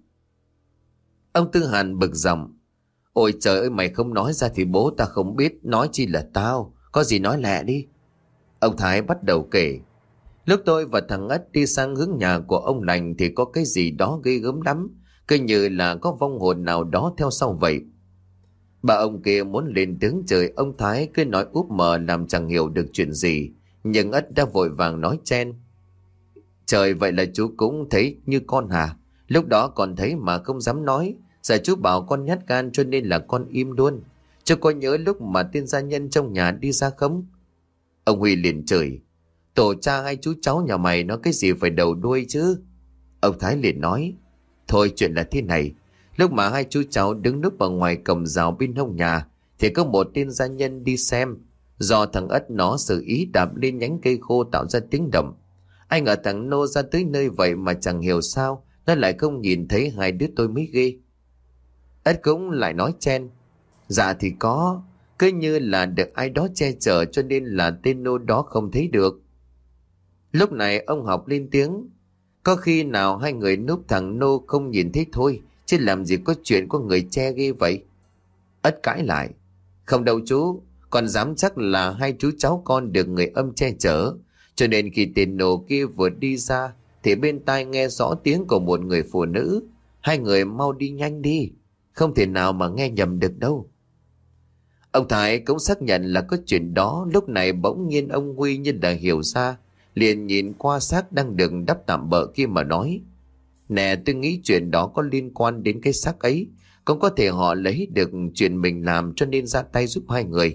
Ông Tư Hàn bực giọng, ôi trời ơi, mày không nói ra thì bố ta không biết, nói chi là tao. Có gì nói lẹ đi. Ông Thái bắt đầu kể, lúc tôi và thằng Ất đi sang hướng nhà của ông Lành thì có cái gì đó ghê gớm lắm, cứ như là có vong hồn nào đó theo sau vậy. Bà ông kia muốn lên tiếng trời, ông Thái cứ nói úp mờ làm chẳng hiểu được chuyện gì, nhưng Ất đã vội vàng nói chen, trời, vậy là chú cũng thấy như con hả? Lúc đó còn thấy mà không dám nói, giờ chú bảo con nhát gan cho nên là con im luôn. Chứ có nhớ lúc mà tên gia nhân trong nhà đi ra không? Ông Huy liền chửi, tổ cha hay chú cháu nhà mày nói cái gì phải đầu đuôi chứ? Ông Thái liền nói, thôi chuyện là thế này, lúc mà hai chú cháu đứng núp ở ngoài cổng rào bên hông nhà thì có một tên gia nhân đi xem. Do thằng Ất nó tự ý đạp lên nhánh cây khô tạo ra tiếng động. Anh ở thằng Nô ra tới nơi vậy mà chẳng hiểu sao nó lại không nhìn thấy hai đứa tôi mới ghê. Ất cũng lại nói chen, dạ thì có, cứ như là được ai đó che chở cho nên là tên Nô đó không thấy được. Lúc này ông Học lên tiếng, có khi nào hai người núp thằng Nô không nhìn thấy thôi, chứ làm gì có chuyện có người che ghê vậy? Ất cãi lại, không đâu chú, còn dám chắc là hai chú cháu con được người âm che chở, cho nên khi tên Nô kia vừa đi ra thì bên tai nghe rõ tiếng của một người phụ nữ. Hai người mau đi nhanh đi, không thể nào mà nghe nhầm được đâu. Ông Thái cũng xác nhận là có chuyện đó. Lúc này bỗng nhiên ông Huy như đã hiểu ra, liền nhìn qua xác đang được đắp tạm bợ kia mà nói, nè, tôi nghĩ chuyện đó có liên quan đến cái xác ấy, cũng có thể họ lấy được chuyện mình làm cho nên ra tay giúp hai người.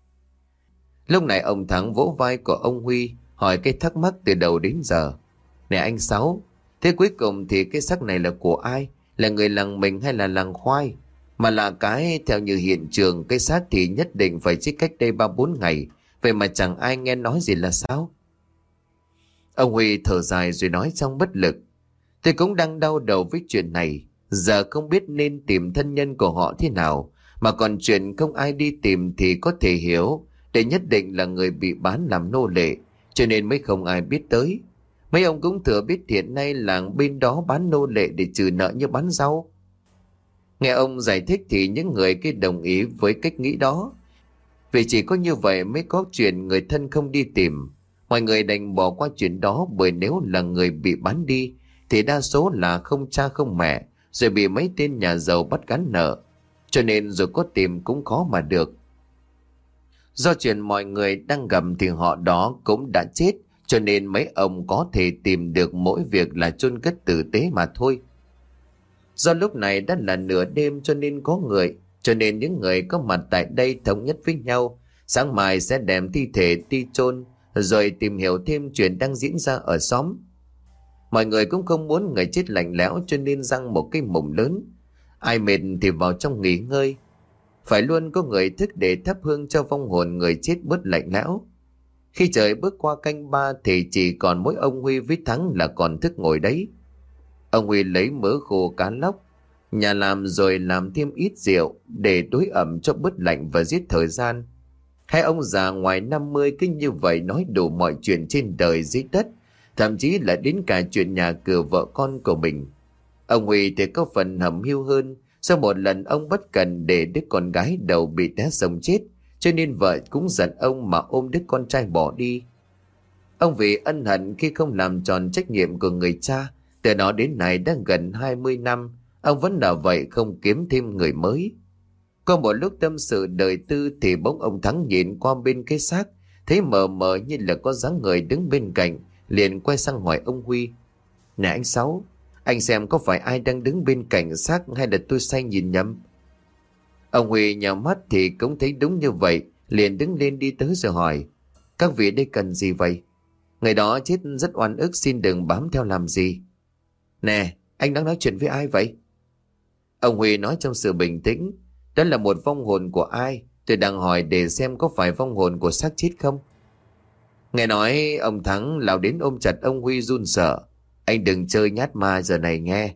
Lúc này ông Thắng vỗ vai của ông Huy hỏi cái thắc mắc từ đầu đến giờ, nè anh Sáu, thế cuối cùng thì cái xác này là của ai? Là người làng mình hay là làng Khoai? Mà là cái theo như hiện trường cái xác thì nhất định phải chết cách đây ba bốn ngày. Vậy mà chẳng ai nghe nói gì là sao? Ông Huy thở dài rồi nói trong bất lực. Tôi cũng đang đau đầu với chuyện này. Giờ không biết nên tìm thân nhân của họ thế nào. Mà còn chuyện không ai đi tìm thì có thể hiểu. Để nhất định là người bị bán làm nô lệ. Cho nên mới không ai biết tới. Mấy ông cũng thừa biết hiện nay làng bên đó bán nô lệ để trừ nợ như bán rau. Nghe ông giải thích thì những người kia đồng ý với cách nghĩ đó. Vì chỉ có như vậy mới có chuyện người thân không đi tìm. Mọi người đành bỏ qua chuyện đó, bởi nếu là người bị bán đi thì đa số là không cha không mẹ, rồi bị mấy tên nhà giàu bắt gắn nợ. Cho nên rồi có tìm cũng khó mà được. Do chuyện mọi người đang gầm thì họ đó cũng đã chết, cho nên mấy ông có thể tìm được mỗi việc là chôn cất tử tế mà thôi. Do lúc này đã là nửa đêm cho nên có người, cho nên những người có mặt tại đây thống nhất với nhau, sáng mai sẽ đem thi thể đi chôn, rồi tìm hiểu thêm chuyện đang diễn ra ở xóm. Mọi người cũng không muốn người chết lạnh lẽo, cho nên răng một cái mùng lớn. Ai mệt thì vào trong nghỉ ngơi. Phải luôn có người thức để thắp hương cho vong hồn người chết bớt lạnh lẽo. Khi trời bước qua canh ba thì chỉ còn mỗi ông Huy với Thắng là còn thức ngồi đấy. Ông Huy lấy mớ khô cá lóc nhà làm, rồi làm thêm ít rượu để đối ẩm cho bớt lạnh và giết thời gian. Hai ông già ngoài năm mươi cứ như vậy nói đủ mọi chuyện trên đời dưới đất, thậm chí là đến cả chuyện nhà cửa vợ con của mình. Ông Huy thì có phần hẩm hiu hơn. Sau một lần ông bất cần để đứa con gái đầu bị té sông chết, cho nên vợ cũng giận ông mà ôm đứa con trai bỏ đi. Ông vì ân hận khi không làm tròn trách nhiệm của người cha, từ đó đến nay đã gần hai mươi năm, ông vẫn là vậy, không kiếm thêm người mới. Có một lúc tâm sự đời tư thì bỗng ông Thắng nhìn qua bên cái xác, thấy mờ mờ như là có dáng người đứng bên cạnh, liền quay sang hỏi ông Huy. Nè anh Sáu, anh xem có phải ai đang đứng bên cạnh xác hay là tôi say nhìn nhầm? Ông Huy nhắm mắt thì cũng thấy đúng như vậy, liền đứng lên đi tới rồi hỏi. Các vị đây cần gì vậy? Người đó chết rất oan ức, xin đừng bám theo làm gì. Nè, anh đang nói chuyện với ai vậy? Ông Huy nói trong sự bình tĩnh. Đó là một vong hồn của ai? Tôi đang hỏi để xem có phải vong hồn của xác chết không. Nghe nói ông Thắng lao đến ôm chặt ông Huy run sợ. Anh đừng chơi nhát ma giờ này nghe.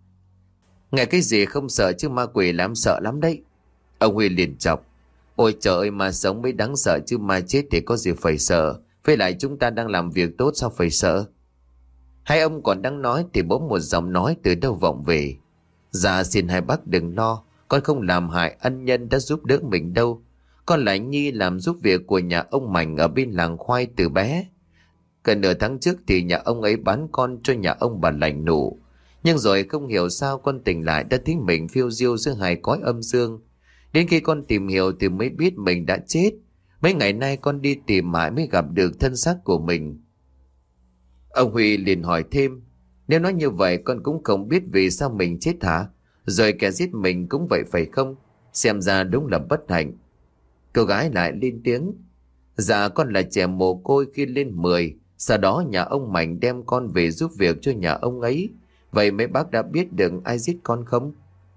Nghe cái gì không sợ chứ ma quỷ làm sợ lắm đấy. Ông Huy liền chọc. Ôi trời ơi, ma sống mới đáng sợ chứ ma chết thì có gì phải sợ. Với lại chúng ta đang làm việc tốt, sao phải sợ? Hai ông còn đang nói thì bỗng một giọng nói từ đâu vọng về. Dạ xin hai bác đừng lo, con không làm hại ân nhân đã giúp đỡ mình đâu. Con là Nhi, làm giúp việc của nhà ông Mạnh ở bên làng khoai từ bé. Gần nửa tháng trước thì nhà ông ấy bán con cho nhà ông bà lành nụ. Nhưng rồi không hiểu sao con tỉnh lại đã thấy mình phiêu diêu giữa hai cõi âm dương. Đến khi con tìm hiểu thì mới biết mình đã chết. Mấy ngày nay con đi tìm mãi mới gặp được thân xác của mình. Ông Huy liền hỏi thêm. Nếu nói như vậy con cũng không biết vì sao mình chết hả? Rồi kẻ giết mình cũng vậy phải không? Xem ra đúng là bất hạnh. Cô gái lại lên tiếng. Dạ con là trẻ mồ côi khi lên mười. Sau đó nhà ông Mạnh đem con về giúp việc cho nhà ông ấy. Vậy mấy bác đã biết được ai giết con không?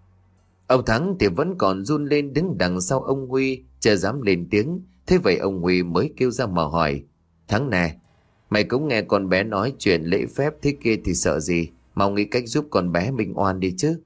Ông Thắng thì vẫn còn run lên đứng đằng sau ông Huy, chưa dám lên tiếng. Thế vậy ông Huy mới kêu ra mà hỏi. Thắng nè, mày cũng nghe con bé nói chuyện lễ phép thế kia thì sợ gì? Mau nghĩ cách giúp con bé minh oan đi chứ.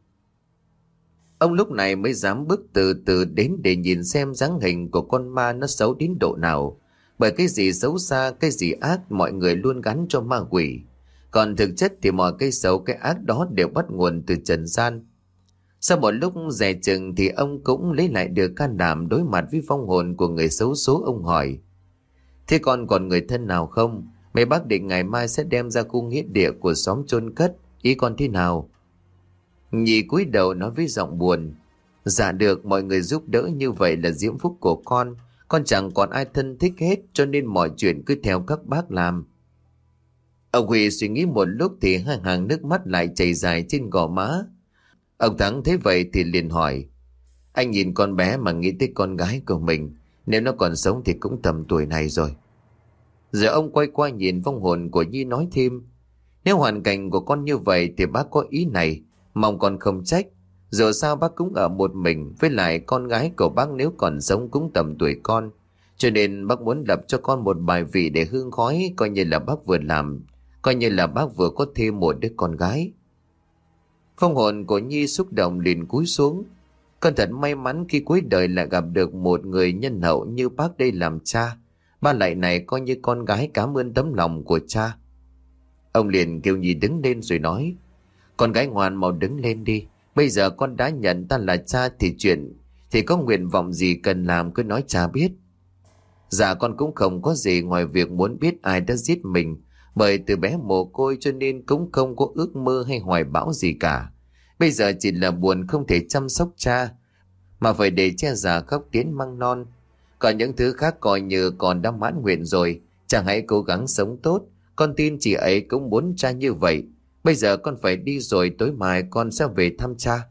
Ông lúc này mới dám bước từ từ đến để nhìn xem dáng hình của con ma nó xấu đến độ nào. Bởi cái gì xấu xa, cái gì ác mọi người luôn gắn cho ma quỷ. Còn thực chất thì mọi cái xấu cái ác đó đều bắt nguồn từ trần gian. Sau một lúc dè chừng thì ông cũng lấy lại được can đảm đối mặt với vong hồn của người xấu số. Ông hỏi. Thế con còn người thân nào không? Mấy bác định ngày mai sẽ đem ra khu nghĩa địa của xóm chôn cất. Ý con thế nào? Nhị cúi đầu nói với giọng buồn. Dạ được, mọi người giúp đỡ như vậy là diễm phúc của con. Con chẳng còn ai thân thích hết, cho nên mọi chuyện cứ theo các bác làm. Ông Huy suy nghĩ một lúc thì hai hàng nước mắt lại chảy dài trên gò má. Ông Thắng thấy vậy thì liền hỏi. Anh nhìn con bé mà nghĩ tới con gái của mình. Nếu nó còn sống thì cũng tầm tuổi này rồi. Rồi ông quay qua nhìn vong hồn của Nhi nói thêm. Nếu hoàn cảnh của con như vậy thì bác có ý này, mong con không trách. Dù sao bác cũng ở một mình, với lại con gái của bác nếu còn sống cũng tầm tuổi con. Cho nên bác muốn lập cho con một bài vị để hương khói, coi như là bác vừa làm, coi như là bác vừa có thêm một đứa con gái. Phong hồn của Nhi xúc động liền cúi xuống. Con thật may mắn khi cuối đời lại gặp được một người nhân hậu như bác đây làm cha. Ba lại này coi như con gái cảm ơn tấm lòng của cha. Ông liền kêu Nhi đứng lên rồi nói: Con gái ngoan mau đứng lên đi. Bây giờ con đã nhận ta là cha thì chuyện, thì có nguyện vọng gì cần làm cứ nói cha biết. Dạ con cũng không có gì ngoài việc muốn biết ai đã giết mình. Bởi từ bé mồ côi cho nên cũng không có ước mơ hay hoài bão gì cả. Bây giờ chỉ là buồn không thể chăm sóc cha, mà phải để cha già khóc tiến măng non. Còn những thứ khác coi như con đã mãn nguyện rồi. Cha hãy cố gắng sống tốt. Con tin chị ấy cũng muốn cha như vậy. Bây giờ con phải đi rồi, tối mai con sẽ về thăm cha.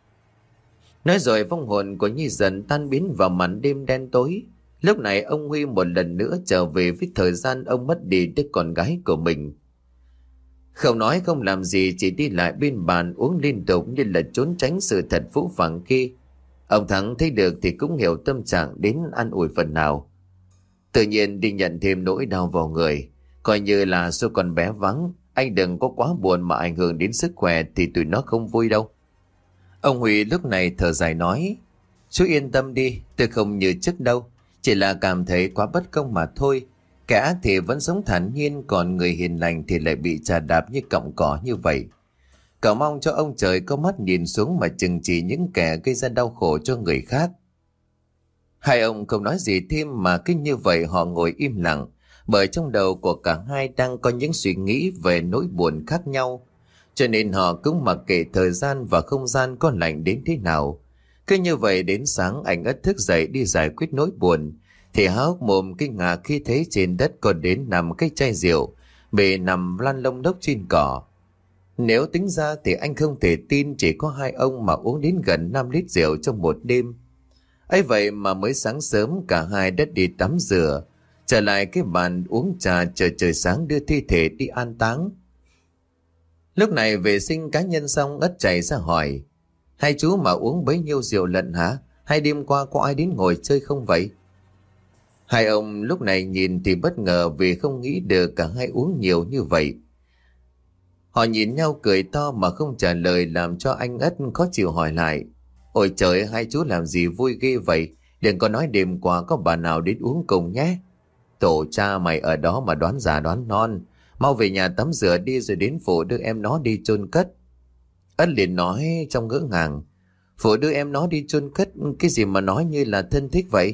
Nói rồi vong hồn của Nhi dần tan biến vào màn đêm đen tối. Lúc này ông Huy một lần nữa trở về với thời gian ông mất đi đứa con gái của mình. Không nói không làm gì, chỉ đi lại bên bàn uống liên tục như là trốn tránh sự thật phũ phàng kia. Ông Thắng thấy được thì cũng hiểu tâm trạng, đến an ủi phần nào. Tự nhiên đi nhận thêm nỗi đau vào người. Coi như là số con bé vắng, anh đừng có quá buồn mà ảnh hưởng đến sức khỏe thì tụi nó không vui đâu. Ông Huy lúc này thở dài nói: Chú yên tâm đi, tôi không như trước đâu. Chỉ là cảm thấy quá bất công mà thôi. Kẻ ác thì vẫn sống thản nhiên, còn người hiền lành thì lại bị chà đạp như cọng cỏ như vậy. Cậu mong cho ông trời có mắt nhìn xuống mà chừng trị những kẻ gây ra đau khổ cho người khác. Hai ông không nói gì thêm mà cứ như vậy họ ngồi im lặng, bởi trong đầu của cả hai đang có những suy nghĩ về nỗi buồn khác nhau. Cho nên họ cũng mặc kệ thời gian và không gian có lạnh đến thế nào. Cứ như vậy đến sáng anh Ất thức dậy đi giải quyết nỗi buồn, thì há hốc mồm kinh ngạc khi thấy trên đất có đến nằm cái chai rượu bị nằm lăn lông lốc trên cỏ. Nếu tính ra thì anh không thể tin chỉ có hai ông mà uống đến gần năm lít rượu trong một đêm. Ấy vậy mà mới sáng sớm cả hai đã đi tắm rửa, trở lại cái bàn uống trà chờ trời sáng đưa thi thể đi an táng. Lúc này vệ sinh cá nhân xong, Ất chạy ra hỏi: Hai chú mà uống bấy nhiêu rượu lận hả? Hay đêm qua có ai đến ngồi chơi không vậy? Hai ông lúc này nhìn thì bất ngờ vì không nghĩ được cả hai uống nhiều như vậy. Họ nhìn nhau cười to mà không trả lời, làm cho anh Ất khó chịu hỏi lại: Ôi trời, hai chú làm gì vui ghê vậy? Đừng có nói đêm qua có bà nào đến uống cùng nhé. Tổ cha mày ở đó mà đoán già đoán non. Mau về nhà tắm rửa đi rồi đến phụ đưa em nó đi chôn cất. Ất liền nói trong ngỡ ngàng: Phụ đưa em nó đi chôn cất? Cái gì mà nói như là thân thích vậy?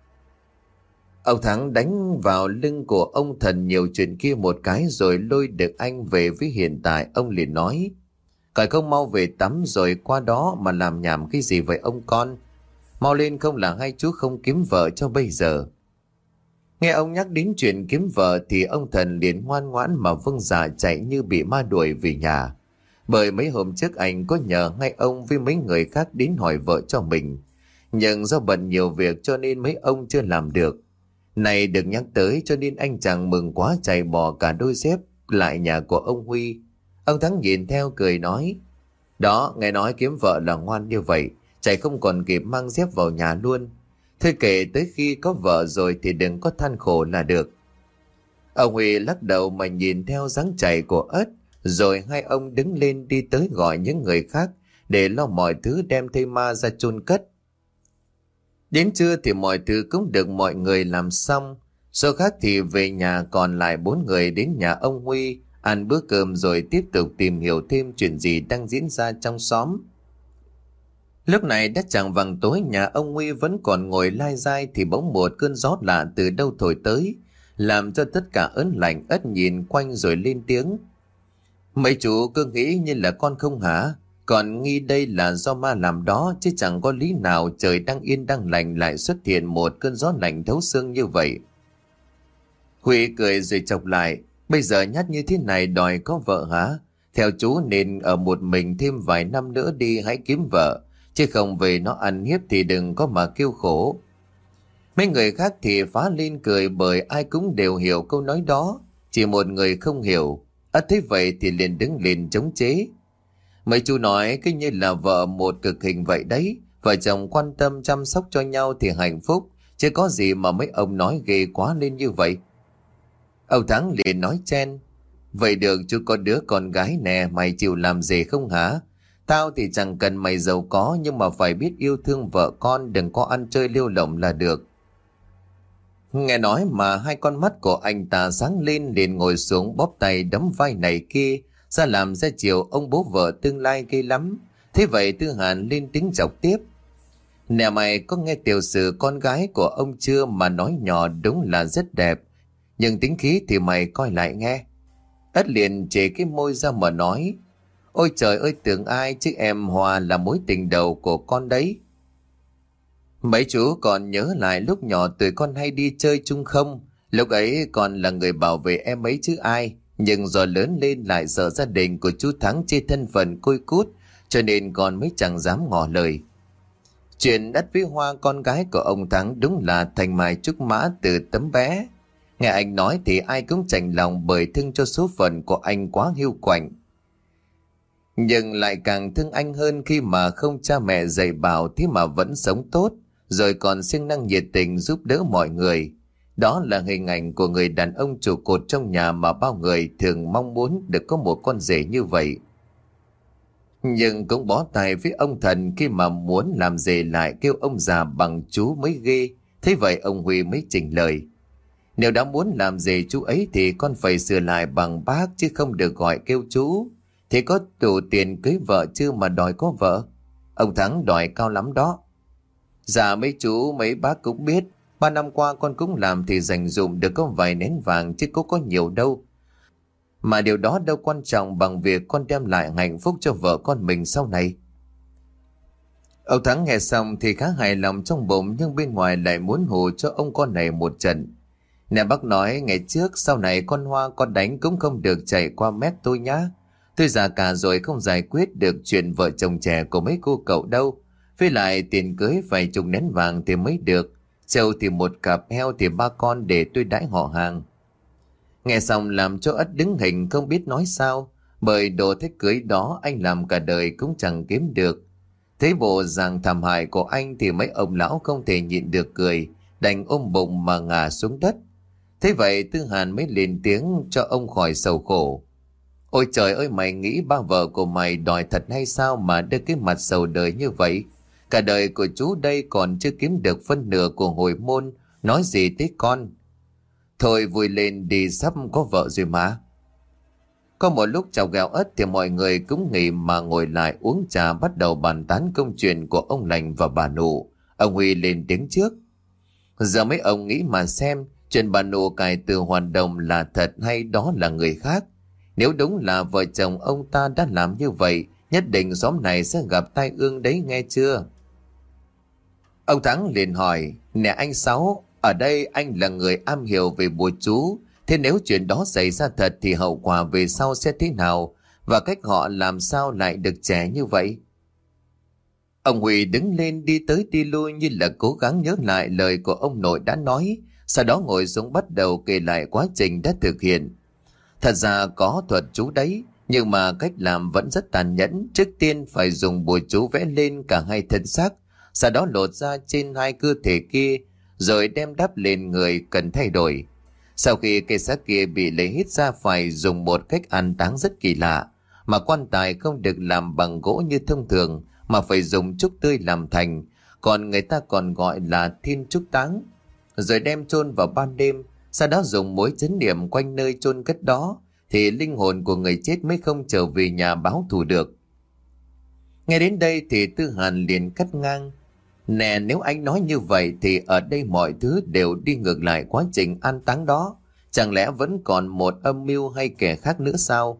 Ông Thắng đánh vào lưng của ông Thần nhiều chuyện kia một cái rồi lôi được anh về với hiện tại. Ông liền nói: Cởi không mau về tắm rồi qua đó mà làm nhảm cái gì vậy ông con? Mau lên không là hai chú không kiếm vợ cho bây giờ. Nghe ông nhắc đến chuyện kiếm vợ thì ông Thần liền ngoan ngoãn mà vâng dạ chạy như bị ma đuổi về nhà. Bởi mấy hôm trước anh có nhờ ngay ông với mấy người khác đến hỏi vợ cho mình. Nhưng do bận nhiều việc cho nên mấy ông chưa làm được. Này được nhắc tới cho nên anh chàng mừng quá chạy bò cả đôi dép lại nhà của ông Huy. Ông Thắng nhìn theo cười nói: Đó, nghe nói kiếm vợ là ngoan như vậy, chạy không còn kịp mang dép vào nhà luôn. Thôi kể tới khi có vợ rồi thì đừng có than khổ là được. Ông Huy lắc đầu mà nhìn theo dáng chạy của Ất, rồi hai ông đứng lên đi tới gọi những người khác để lo mọi thứ đem thây ma ra chôn cất. Đến trưa thì mọi thứ cũng được mọi người làm xong. Số khác thì về nhà, còn lại bốn người đến nhà ông Huy ăn bữa cơm rồi tiếp tục tìm hiểu thêm chuyện gì đang diễn ra trong xóm. Lúc này đã chạng vạng tối, nhà ông Huy vẫn còn ngồi lai dai thì bỗng một cơn gió lạ từ đâu thổi tới, làm cho tất cả ớn lạnh. Ất nhìn quanh rồi lên tiếng: Mấy chú cứ nghĩ như là con không hả? Còn nghi đây là do ma làm đó, chứ chẳng có lý nào trời đang yên đang lành lại xuất hiện một cơn gió lạnh thấu xương như vậy. Huy cười rồi chọc lại: Bây giờ nhát như thế này đòi có vợ hả? Theo chú nên ở một mình thêm vài năm nữa đi, hãy kiếm vợ, chứ không về nó ăn hiếp thì đừng có mà kêu khổ. Mấy người khác thì phá lên cười, bởi ai cũng đều hiểu câu nói đó, chỉ một người không hiểu. Ất thấy vậy thì liền đứng lên chống chế: Mấy chú nói cứ như là vợ một cực hình vậy đấy. Vợ chồng quan tâm chăm sóc cho nhau thì hạnh phúc, chứ có gì mà mấy ông nói ghê quá lên như vậy. Ông Thắng liền nói chen: Vậy được, chú có đứa con gái nè, mày chịu làm gì không hả? Tao thì chẳng cần mày giàu có, nhưng mà phải biết yêu thương vợ con, đừng có ăn chơi lêu lỏng là được. Nghe nói mà hai con mắt của anh ta sáng lên, liền ngồi xuống bóp tay đấm vai này kia, ra làm ra chiều ông bố vợ tương lai ghê lắm. Thế vậy Tư Hàn lên tiếng chọc tiếp: Nè mày có nghe tiểu sử con gái của ông chưa, mà nói nhỏ đúng là rất đẹp, nhưng tính khí thì mày coi lại nghe. Ất liền chế cái môi ra mà nói: Ôi trời ơi, tưởng ai chứ em Hòa là mối tình đầu của con đấy. Mấy chú còn nhớ lại lúc nhỏ tụi con hay đi chơi chung không? Lúc ấy còn là người bảo vệ em ấy chứ ai. Nhưng giờ lớn lên lại sợ gia đình của chú Thắng chê thân phận côi cút, cho nên con mới chẳng dám ngỏ lời. Chuyện đất với Hoa con gái của ông Thắng đúng là thành mài trúc mã từ tấm bé. Nghe anh nói thì ai cũng chạnh lòng, bởi thương cho số phận của anh quá hiu quạnh. Nhưng lại càng thương anh hơn khi mà không cha mẹ dạy bảo thế mà vẫn sống tốt, rồi còn siêng năng nhiệt tình giúp đỡ mọi người. Đó là hình ảnh của người đàn ông trụ cột trong nhà mà bao người thường mong muốn được có một con rể như vậy. Nhưng cũng bó tay với ông Thần khi mà muốn làm rể lại kêu ông già bằng chú mới ghê. Thế vậy ông Huy mới chỉnh lời: Nếu đã muốn làm rể chú ấy thì con phải sửa lại bằng bác, chứ không được gọi kêu chú. Thế có đủ tiền cưới vợ chưa mà đòi có vợ? Ông Thắng đòi cao lắm đó. Dạ mấy chú mấy bác cũng biết, ba năm qua con cũng làm thì dành dụm được có vài nén vàng, chứ có có nhiều đâu. Mà điều đó đâu quan trọng bằng việc con đem lại hạnh phúc cho vợ con mình sau này. Ông Thắng nghe xong thì khá hài lòng trong bụng, nhưng bên ngoài lại muốn hù cho ông con này một trận. Nè bác nói ngày trước, sau này con Hoa con đánh cũng không được chạy qua mét tôi nhá. Tôi già cả rồi không giải quyết được chuyện vợ chồng trẻ của mấy cô cậu đâu. Với lại tiền cưới phải chục nén vàng thì mới được. Trâu thì một cặp, heo thì ba con để tôi đãi họ hàng. Nghe xong làm cho Ất đứng hình không biết nói sao, bởi đồ thế cưới đó anh làm cả đời cũng chẳng kiếm được. Thấy bộ dạng thảm hại của anh thì mấy ông lão không thể nhịn được cười, đành ôm bụng mà ngả xuống đất. Thế vậy Tư Hàn mới lên tiếng cho ông khỏi sầu khổ: Ôi trời ơi, mày nghĩ ba vợ của mày đòi thật hay sao mà đưa cái mặt sầu đời như vậy? Cả đời của chú đây còn chưa kiếm được phân nửa của hồi môn, nói gì tới con. Thôi vui lên đi, sắp có vợ rồi mà. Có một lúc chào ghẹo Ất thì mọi người cũng nghỉ mà ngồi lại uống trà, bắt đầu bàn tán công chuyện của ông Lành và bà Nụ. Ông Huy lên tiếng trước: Giờ mấy ông nghĩ mà xem, chuyện bà Nụ cài từ hoàn đồng là thật hay đó là người khác? Nếu đúng là vợ chồng ông ta đã làm như vậy, nhất định xóm này sẽ gặp tai ương đấy, nghe chưa? Ông Thắng liền hỏi: Nè anh Sáu, ở đây anh là người am hiểu về bùa chú, thế nếu chuyện đó xảy ra thật thì hậu quả về sau sẽ thế nào, và cách họ làm sao lại được trẻ như vậy? Ông Huy đứng lên đi tới đi lui như là cố gắng nhớ lại lời của ông nội đã nói, sau đó ngồi xuống bắt đầu kể lại quá trình đã thực hiện. Thật ra có thuật chú đấy, nhưng mà cách làm vẫn rất tàn nhẫn. Trước tiên phải dùng bùa chú vẽ lên cả hai thân xác, sau đó lột ra trên hai cơ thể kia, rồi đem đắp lên người cần thay đổi. Sau khi cây xác kia bị lấy hết ra, phải dùng một cách an táng rất kỳ lạ, mà quan tài không được làm bằng gỗ như thông thường, mà phải dùng trúc tươi làm thành, còn người ta còn gọi là thiên trúc táng. Rồi đem chôn vào ban đêm, sau đó dùng mối chấn niệm quanh nơi chôn cất đó, thì linh hồn của người chết mới không trở về nhà báo thù được. Nghe đến đây thì Tư Hàn liền cắt ngang: Nè, nếu anh nói như vậy thì ở đây mọi thứ đều đi ngược lại quá trình an táng đó. Chẳng lẽ vẫn còn một âm mưu hay kẻ khác nữa sao?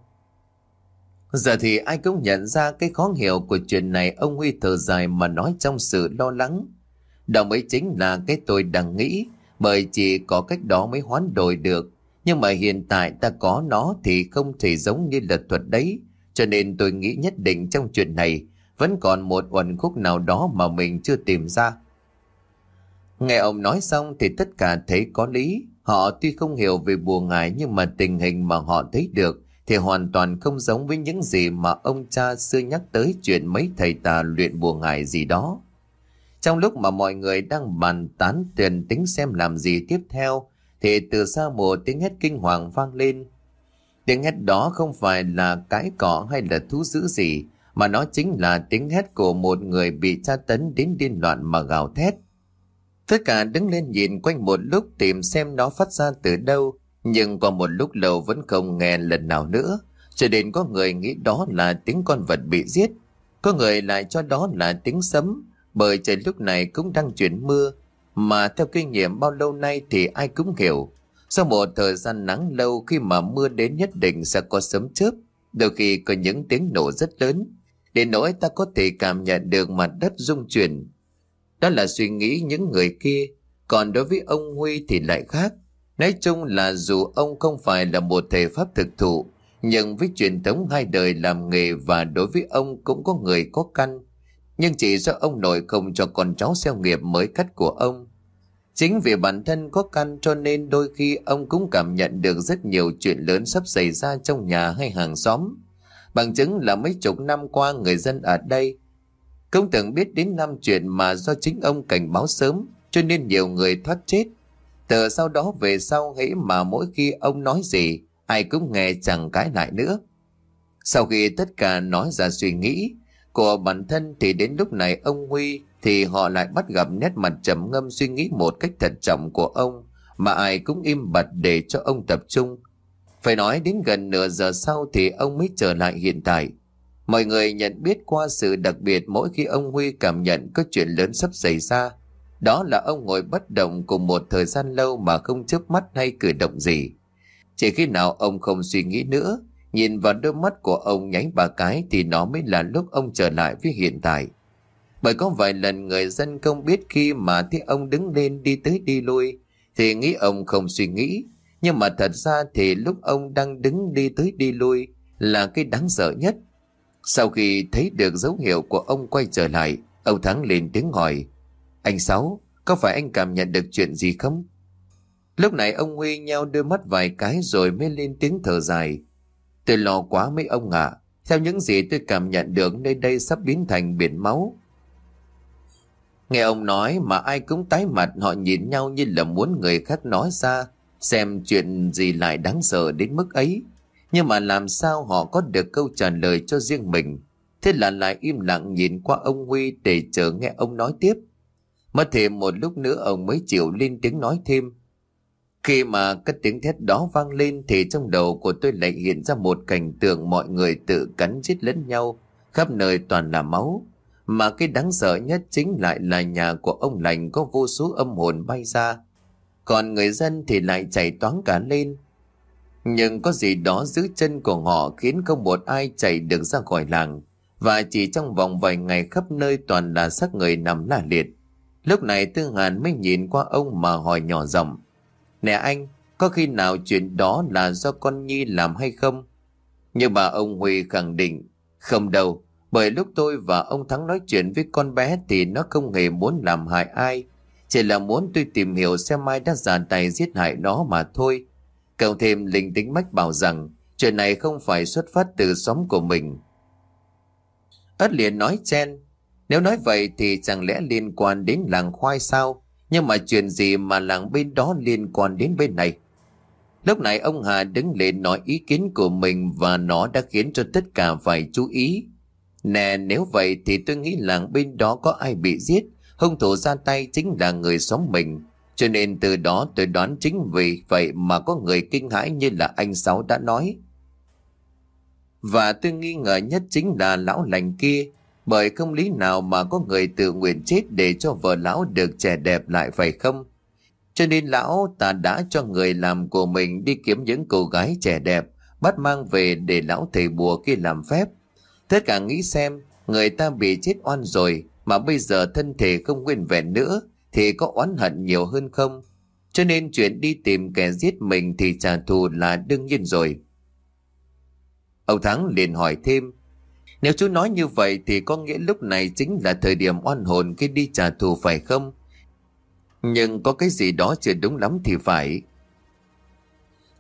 Giờ thì ai cũng nhận ra cái khó hiểu của chuyện này. Ông Huy thở dài mà nói trong sự lo lắng: Đó mới chính là cái tôi đang nghĩ, bởi chỉ có cách đó mới hoán đổi được. Nhưng mà hiện tại ta có nó thì không thể giống như là thuật đấy, cho nên tôi nghĩ nhất định trong chuyện này vẫn còn một uẩn khúc nào đó mà mình chưa tìm ra. Nghe ông nói xong thì tất cả thấy có lý. Họ tuy không hiểu về bùa ngải, nhưng mà tình hình mà họ thấy được thì hoàn toàn không giống với những gì mà ông cha xưa nhắc tới chuyện mấy thầy tà luyện bùa ngải gì đó. Trong lúc mà mọi người đang bàn tán tiền tính xem làm gì tiếp theo, thì từ xa một tiếng hét kinh hoàng vang lên. Tiếng hét đó không phải là cãi cọ hay là thú dữ gì, mà nó chính là tiếng hét của một người bị tra tấn đến điên loạn mà gào thét. Tất cả đứng lên nhìn quanh một lúc tìm xem nó phát ra từ đâu, nhưng qua một lúc lâu vẫn không nghe lần nào nữa, cho đến có người nghĩ đó là tiếng con vật bị giết, có người lại cho đó là tiếng sấm, bởi trời lúc này cũng đang chuyển mưa, mà theo kinh nghiệm bao lâu nay thì ai cũng hiểu, sau một thời gian nắng lâu khi mà mưa đến nhất định sẽ có sấm chớp, đôi khi có những tiếng nổ rất lớn, đến nỗi ta có thể cảm nhận được mặt đất rung chuyển. Đó là suy nghĩ những người kia, còn đối với ông Huy thì lại khác. Nói chung là dù ông không phải là một thầy pháp thực thụ, nhưng với truyền thống hai đời làm nghề và đối với ông cũng có người có căn. Nhưng chỉ do ông nội không cho con cháu gieo nghiệp mới cắt của ông. Chính vì bản thân có căn cho nên đôi khi ông cũng cảm nhận được rất nhiều chuyện lớn sắp xảy ra trong nhà hay hàng xóm. Bằng chứng là mấy chục năm qua người dân ở đây không từng biết đến năm chuyện mà do chính ông cảnh báo sớm, cho nên nhiều người thoát chết. Từ sau đó về sau hễ mà mỗi khi ông nói gì, ai cũng nghe chẳng cãi lại nữa. Sau khi tất cả nói ra suy nghĩ của bản thân thì đến lúc này ông Huy thì họ lại bắt gặp nét mặt trầm ngâm suy nghĩ một cách thận trọng của ông, mà ai cũng im bặt để cho ông tập trung. Phải nói đến gần nửa giờ sau thì ông mới trở lại hiện tại. Mọi người nhận biết qua sự đặc biệt mỗi khi ông Huy cảm nhận có chuyện lớn sắp xảy ra. Đó là ông ngồi bất động cùng một thời gian lâu mà không chớp mắt hay cử động gì. Chỉ khi nào ông không suy nghĩ nữa, nhìn vào đôi mắt của ông nháy ba cái thì nó mới là lúc ông trở lại với hiện tại. Bởi có vài lần người dân không biết khi mà thấy ông đứng lên đi tới đi lui thì nghĩ ông không suy nghĩ. Nhưng mà thật ra thì lúc ông đang đứng đi tới đi lui là cái đáng sợ nhất. Sau khi thấy được dấu hiệu của ông quay trở lại, ông Thắng lên tiếng hỏi: "Anh Sáu, có phải anh cảm nhận được chuyện gì không?" Lúc này ông Huy nheo đôi mắt vài cái rồi mới lên tiếng thở dài: "Tôi lo quá mấy ông ạ. Theo những gì tôi cảm nhận được nơi đây sắp biến thành biển máu." Nghe ông nói mà ai cũng tái mặt, họ nhìn nhau như là muốn người khác nói ra xem chuyện gì lại đáng sợ đến mức ấy. Nhưng mà làm sao họ có được câu trả lời cho riêng mình. Thế là lại im lặng nhìn qua ông Huy để chờ nghe ông nói tiếp. Mất thêm một lúc nữa ông mới chịu lên tiếng nói thêm: "Khi mà cái tiếng thét đó vang lên thì trong đầu của tôi lại hiện ra một cảnh tượng mọi người tự cắn giết lẫn nhau, khắp nơi toàn là máu. Mà cái đáng sợ nhất chính lại là nhà của ông lành có vô số âm hồn bay ra. Còn người dân thì lại chạy toáng cả lên. Nhưng có gì đó giữ chân của họ khiến không một ai chạy được ra khỏi làng. Và chỉ trong vòng vài ngày khắp nơi toàn là xác người nằm la liệt." Lúc này Tư Hàn mới nhìn qua ông mà hỏi nhỏ giọng: "Nè anh, có khi nào chuyện đó là do con Nhi làm hay không?" Nhưng mà ông Huy khẳng định: "Không đâu, bởi lúc tôi và ông Thắng nói chuyện với con bé thì nó không hề muốn làm hại ai, chỉ là muốn tôi tìm hiểu xem ai đã ra tay giết hại nó mà thôi." Cộng thêm linh tính mách bảo rằng chuyện này không phải xuất phát từ xóm của mình. Ất liền nói chen: "Nếu nói vậy thì chẳng lẽ liên quan đến làng khoai sao? Nhưng mà chuyện gì mà làng bên đó liên quan đến bên này?" Lúc này ông Hà đứng lên nói ý kiến của mình và nó đã khiến cho tất cả phải chú ý. "Nè, nếu vậy thì tôi nghĩ làng bên đó có ai bị giết, hung thủ ra tay chính là người xóm mình. Cho nên từ đó tôi đoán chính vì vậy mà có người kinh hãi như là anh Sáu đã nói. Và tôi nghi ngờ nhất chính là lão lành kia, bởi không lý nào mà có người tự nguyện chết để cho vợ lão được trẻ đẹp lại, phải không? Cho nên lão ta đã cho người làm của mình đi kiếm những cô gái trẻ đẹp, bắt mang về để lão thầy bùa kia làm phép. Tất cả nghĩ xem, người ta bị chết oan rồi mà bây giờ thân thể không nguyên vẹn nữa thì có oán hận nhiều hơn không? Cho nên chuyện đi tìm kẻ giết mình thì trả thù là đương nhiên rồi." Ông Thắng liền hỏi thêm: "Nếu chú nói như vậy thì có nghĩa lúc này chính là thời điểm oan hồn kia đi trả thù phải không? Nhưng có cái gì đó chưa đúng lắm thì phải."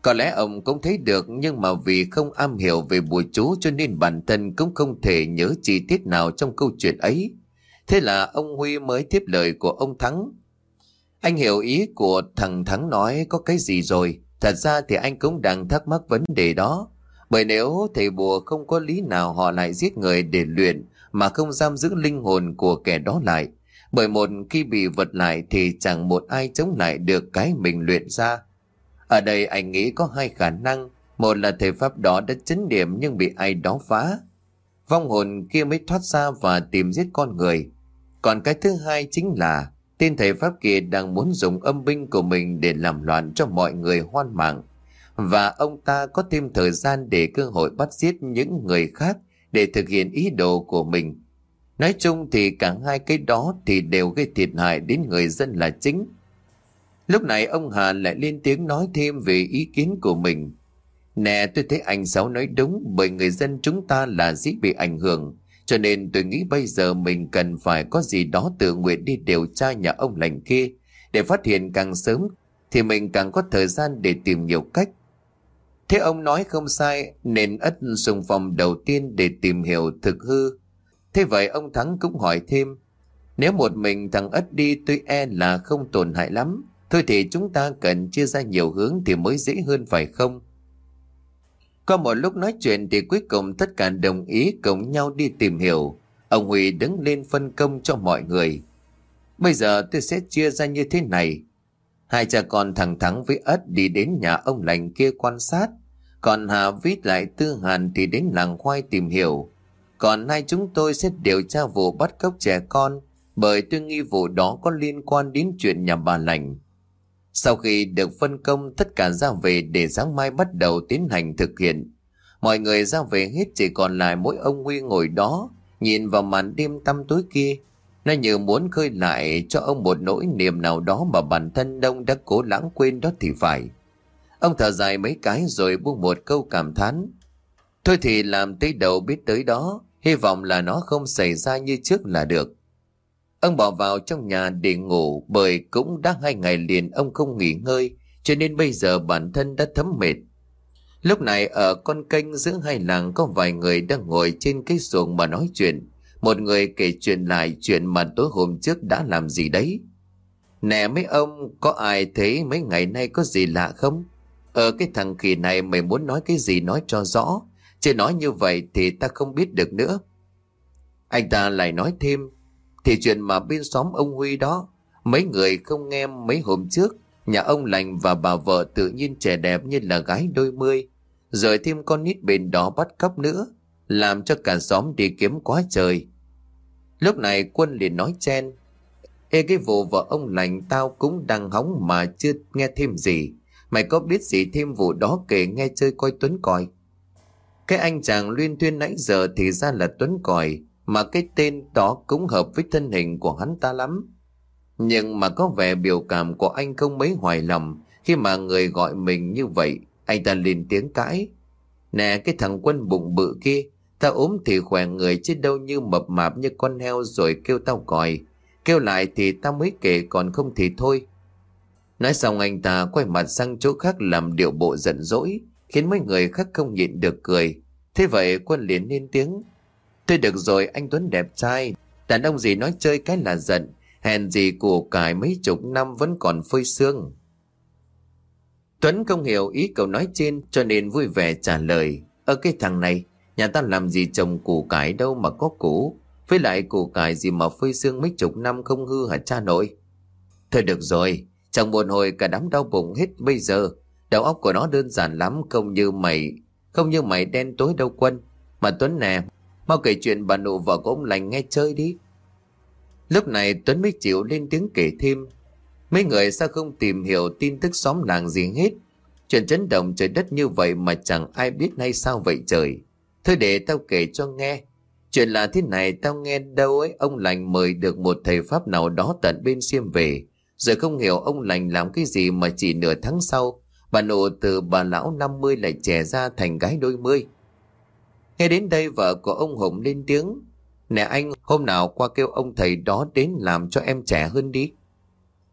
Có lẽ ông cũng thấy được, nhưng mà vì không am hiểu về bùa chú cho nên bản thân cũng không thể nhớ chi tiết nào trong câu chuyện ấy. Thế là ông Huy mới tiếp lời của ông Thắng. Anh hiểu ý của thằng Thắng nói có cái gì rồi. Thật ra thì anh cũng đang thắc mắc vấn đề đó. Bởi nếu thầy bùa không có lý nào họ lại giết người để luyện mà không giam giữ linh hồn của kẻ đó lại. Bởi một khi bị vật lại thì chẳng một ai chống lại được cái mình luyện ra. Ở đây anh nghĩ có hai khả năng. Một là thầy pháp đó đã chấn điểm nhưng bị ai đó phá, vong hồn kia mới thoát ra và tìm giết con người. Còn cái thứ hai chính là tên thầy pháp kia đang muốn dùng âm binh của mình để làm loạn cho mọi người hoan mạng. Và ông ta có thêm thời gian để cơ hội bắt giết những người khác để thực hiện ý đồ của mình. Nói chung thì cả hai cái đó thì đều gây thiệt hại đến người dân là chính. Lúc này ông Hà lại lên tiếng nói thêm về ý kiến của mình. Nè, tôi thấy anh Sáu nói đúng, bởi người dân chúng ta là dễ bị ảnh hưởng. Cho nên tôi nghĩ bây giờ mình cần phải có gì đó tự nguyện đi điều tra nhà ông lành kia. Để phát hiện càng sớm thì mình càng có thời gian để tìm nhiều cách. Thế ông nói không sai, nên Ất xung phong đầu tiên để tìm hiểu thực hư. Thế vậy ông Thắng cũng hỏi thêm. Nếu một mình thằng Ất đi tôi e là không tổn hại lắm. Thôi thì chúng ta cần chia ra nhiều hướng thì mới dễ hơn phải không? Có một lúc nói chuyện thì cuối cùng tất cả đồng ý cùng nhau đi tìm hiểu. Ông Huy đứng lên phân công cho mọi người. Bây giờ tôi sẽ chia ra như thế này. Hai cha con thằng Thắng với Ất đi đến nhà ông lành kia quan sát. Còn Hà với lại Tư Hàn thì đến làng khoai tìm hiểu. Còn hai chúng tôi sẽ điều tra vụ bắt cóc trẻ con, bởi tôi nghi vụ đó có liên quan đến chuyện nhà bà lành. Sau khi được phân công, tất cả ra về để sáng mai bắt đầu tiến hành thực hiện. Mọi người ra về hết, chỉ còn lại mỗi ông Huy ngồi đó nhìn vào màn đêm tăm tối kia. Nó như muốn khơi lại cho ông một nỗi niềm nào đó mà bản thân ông đã cố lãng quên đó thì phải. Ông thở dài mấy cái rồi buông một câu cảm thán. Thôi thì làm tới đầu biết tới đó, hy vọng là nó không xảy ra như trước là được. Ông bỏ vào trong nhà để ngủ, bởi cũng đã hai ngày liền ông không nghỉ ngơi, cho nên bây giờ bản thân đã thấm mệt. Lúc này ở con kênh giữa hai làng có vài người đang ngồi trên cái xuồng mà nói chuyện. Một người kể chuyện lại chuyện mà tối hôm trước đã làm gì đấy. Nè mấy ông, có ai thấy mấy ngày nay có gì lạ không? Ờ cái thằng khỉ này mày muốn nói cái gì nói cho rõ, chứ nói như vậy thì ta không biết được nữa. Anh ta lại nói thêm. Thì chuyện mà bên xóm ông Huy đó, mấy người không nghe mấy hôm trước nhà ông lành và bà vợ tự nhiên trẻ đẹp như là gái đôi mươi, rồi thêm con nít bên đó bắt cóc nữa, làm cho cả xóm đi kiếm quá trời. Lúc này Quân liền nói chen. Ê, cái vụ vợ ông lành tao cũng đang hóng mà chưa nghe thêm gì. Mày có biết gì thêm vụ đó kể nghe chơi coi Tuấn Còi. Cái anh chàng luyên thuyên nãy giờ thì ra là Tuấn Còi, mà cái tên đó cũng hợp với thân hình của hắn ta lắm. Nhưng mà có vẻ biểu cảm của anh không mấy hoài lòng khi mà người gọi mình như vậy. Anh ta lên tiếng cãi. Nè cái thằng Quân bụng bự kia, tao ốm thì khỏe người chứ đâu như mập mạp như con heo rồi kêu tao còi. Kêu lại thì tao mới kể, còn không thì thôi. Nói xong anh ta quay mặt sang chỗ khác làm điệu bộ giận dỗi, khiến mấy người khác không nhịn được cười. Thế vậy Quân liền lên tiếng. Thôi được rồi anh Tuấn đẹp trai, đàn ông gì nói chơi cái là giận, hèn gì của cải mấy chục năm vẫn còn phơi xương. Tuấn không hiểu ý cậu nói trên cho nên vui vẻ trả lời. Ơ cái thằng này, nhà ta làm gì trồng củ cải đâu mà có củ, với lại củ cải gì mà phơi xương mấy chục năm không hư hả cha nội. Thôi được rồi, chẳng một hồi cả đám đau bụng hết bây giờ. Đầu óc của nó đơn giản lắm, không như mày, không như mày đen tối đâu Quân. Mà Tuấn nè, mau kể chuyện bà nụ vợ của ông lành nghe chơi đi. Lúc này Tuấn mới chịu lên tiếng kể thêm. Mấy người sao không tìm hiểu tin tức xóm làng gì hết. Chuyện chấn động trời đất như vậy mà chẳng ai biết hay sao vậy trời. Thôi để tao kể cho nghe. Chuyện là thế này, tao nghe đâu ấy, ông lành mời được một thầy pháp nào đó tận bên Xiêm về. Rồi không hiểu ông lành làm cái gì mà chỉ nửa tháng sau, bà nụ từ bà lão năm mươi lại trẻ ra thành gái đôi mươi. Nghe đến đây vợ của ông Hùng lên tiếng. Nè anh, hôm nào qua kêu ông thầy đó đến làm cho em trẻ hơn đi.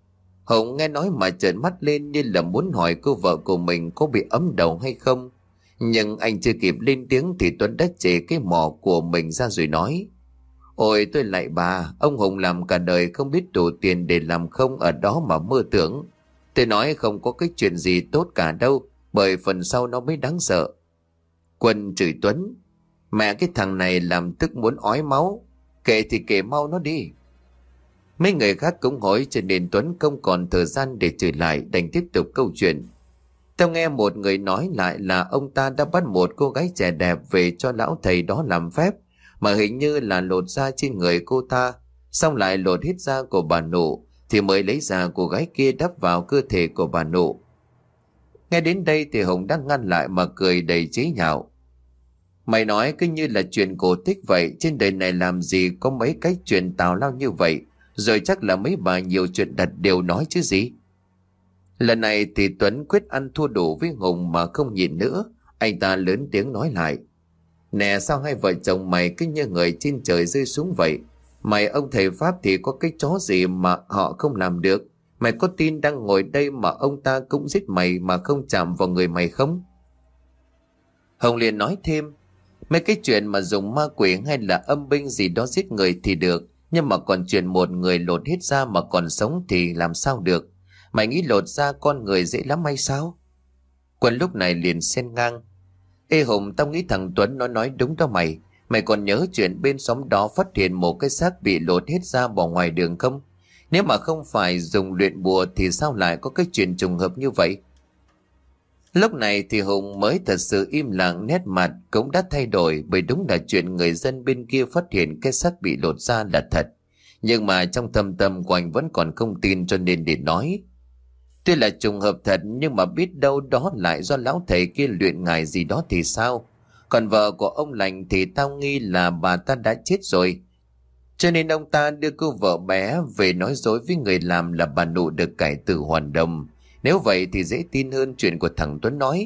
Hùng nghe nói mà trợn mắt lên như là muốn hỏi cô vợ của mình có bị ấm đầu hay không. Nhưng anh chưa kịp lên tiếng thì Tuấn đã chể cái mỏ của mình ra rồi nói: Ôi tôi lạy bà, ông Hùng làm cả đời không biết đủ tiền để làm không ở đó mà mơ tưởng. Tôi nói không có cái chuyện gì tốt cả đâu, bởi phần sau nó mới đáng sợ. Quân chửi Tuấn: Mẹ cái thằng này làm tức muốn ói máu, kể thì kể mau nó đi. Mấy người khác cũng hỏi cho nên Tuấn không còn thời gian để chửi lại, đành tiếp tục câu chuyện. Tao nghe một người nói lại là ông ta đã bắt một cô gái trẻ đẹp về cho lão thầy đó làm phép, mà hình như là lột da trên người cô ta, xong lại lột hết da của bà nụ, thì mới lấy da của gái kia đắp vào cơ thể của bà nụ. Nghe đến đây thì Hùng đang ngăn lại mà cười đầy chế nhạo: Mày nói cứ như là chuyện cổ tích vậy, trên đời này làm gì có mấy cái chuyện tào lao như vậy, rồi chắc là mấy bà nhiều chuyện đặt đều nói chứ gì. Lần này thì Tuấn quyết ăn thua đủ với Hùng mà không nhịn nữa, anh ta lớn tiếng nói lại: Nè, sao hai vợ chồng mày cứ như người trên trời rơi xuống vậy? Mày ông thầy Pháp thì có cái chó gì mà họ không làm được? Mày có tin đang ngồi đây mà ông ta cũng giết mày mà không chạm vào người mày không? Hồng liền nói thêm: Mấy cái chuyện mà dùng ma quỷ hay là âm binh gì đó giết người thì được, nhưng mà còn chuyện một người lột hết da mà còn sống thì làm sao được? Mày nghĩ lột da con người dễ lắm hay sao? Quân lúc này liền xen ngang: Ê Hùng, tao nghĩ thằng Tuấn nó nói đúng đó mày. Mày còn nhớ chuyện bên xóm đó phát hiện một cái xác bị lột hết da bỏ ngoài đường không? Nếu mà không phải dùng luyện bùa thì sao lại có cái chuyện trùng hợp như vậy? Lúc này thì Hùng mới thật sự im lặng, nét mặt cũng đã thay đổi, bởi đúng là chuyện người dân bên kia phát hiện cái xác bị lột da là thật. Nhưng mà trong thâm tâm của anh vẫn còn không tin, cho nên để nói: Tuy là trùng hợp thật, nhưng mà biết đâu đó lại do lão thầy kia luyện ngài gì đó thì sao? Còn vợ của ông lành thì tao nghi là bà ta đã chết rồi, cho nên ông ta đưa cô vợ bé về nói dối với người làm là bà nụ được cải tử hoàn đồng. Nếu vậy thì dễ tin hơn chuyện của thằng Tuấn nói.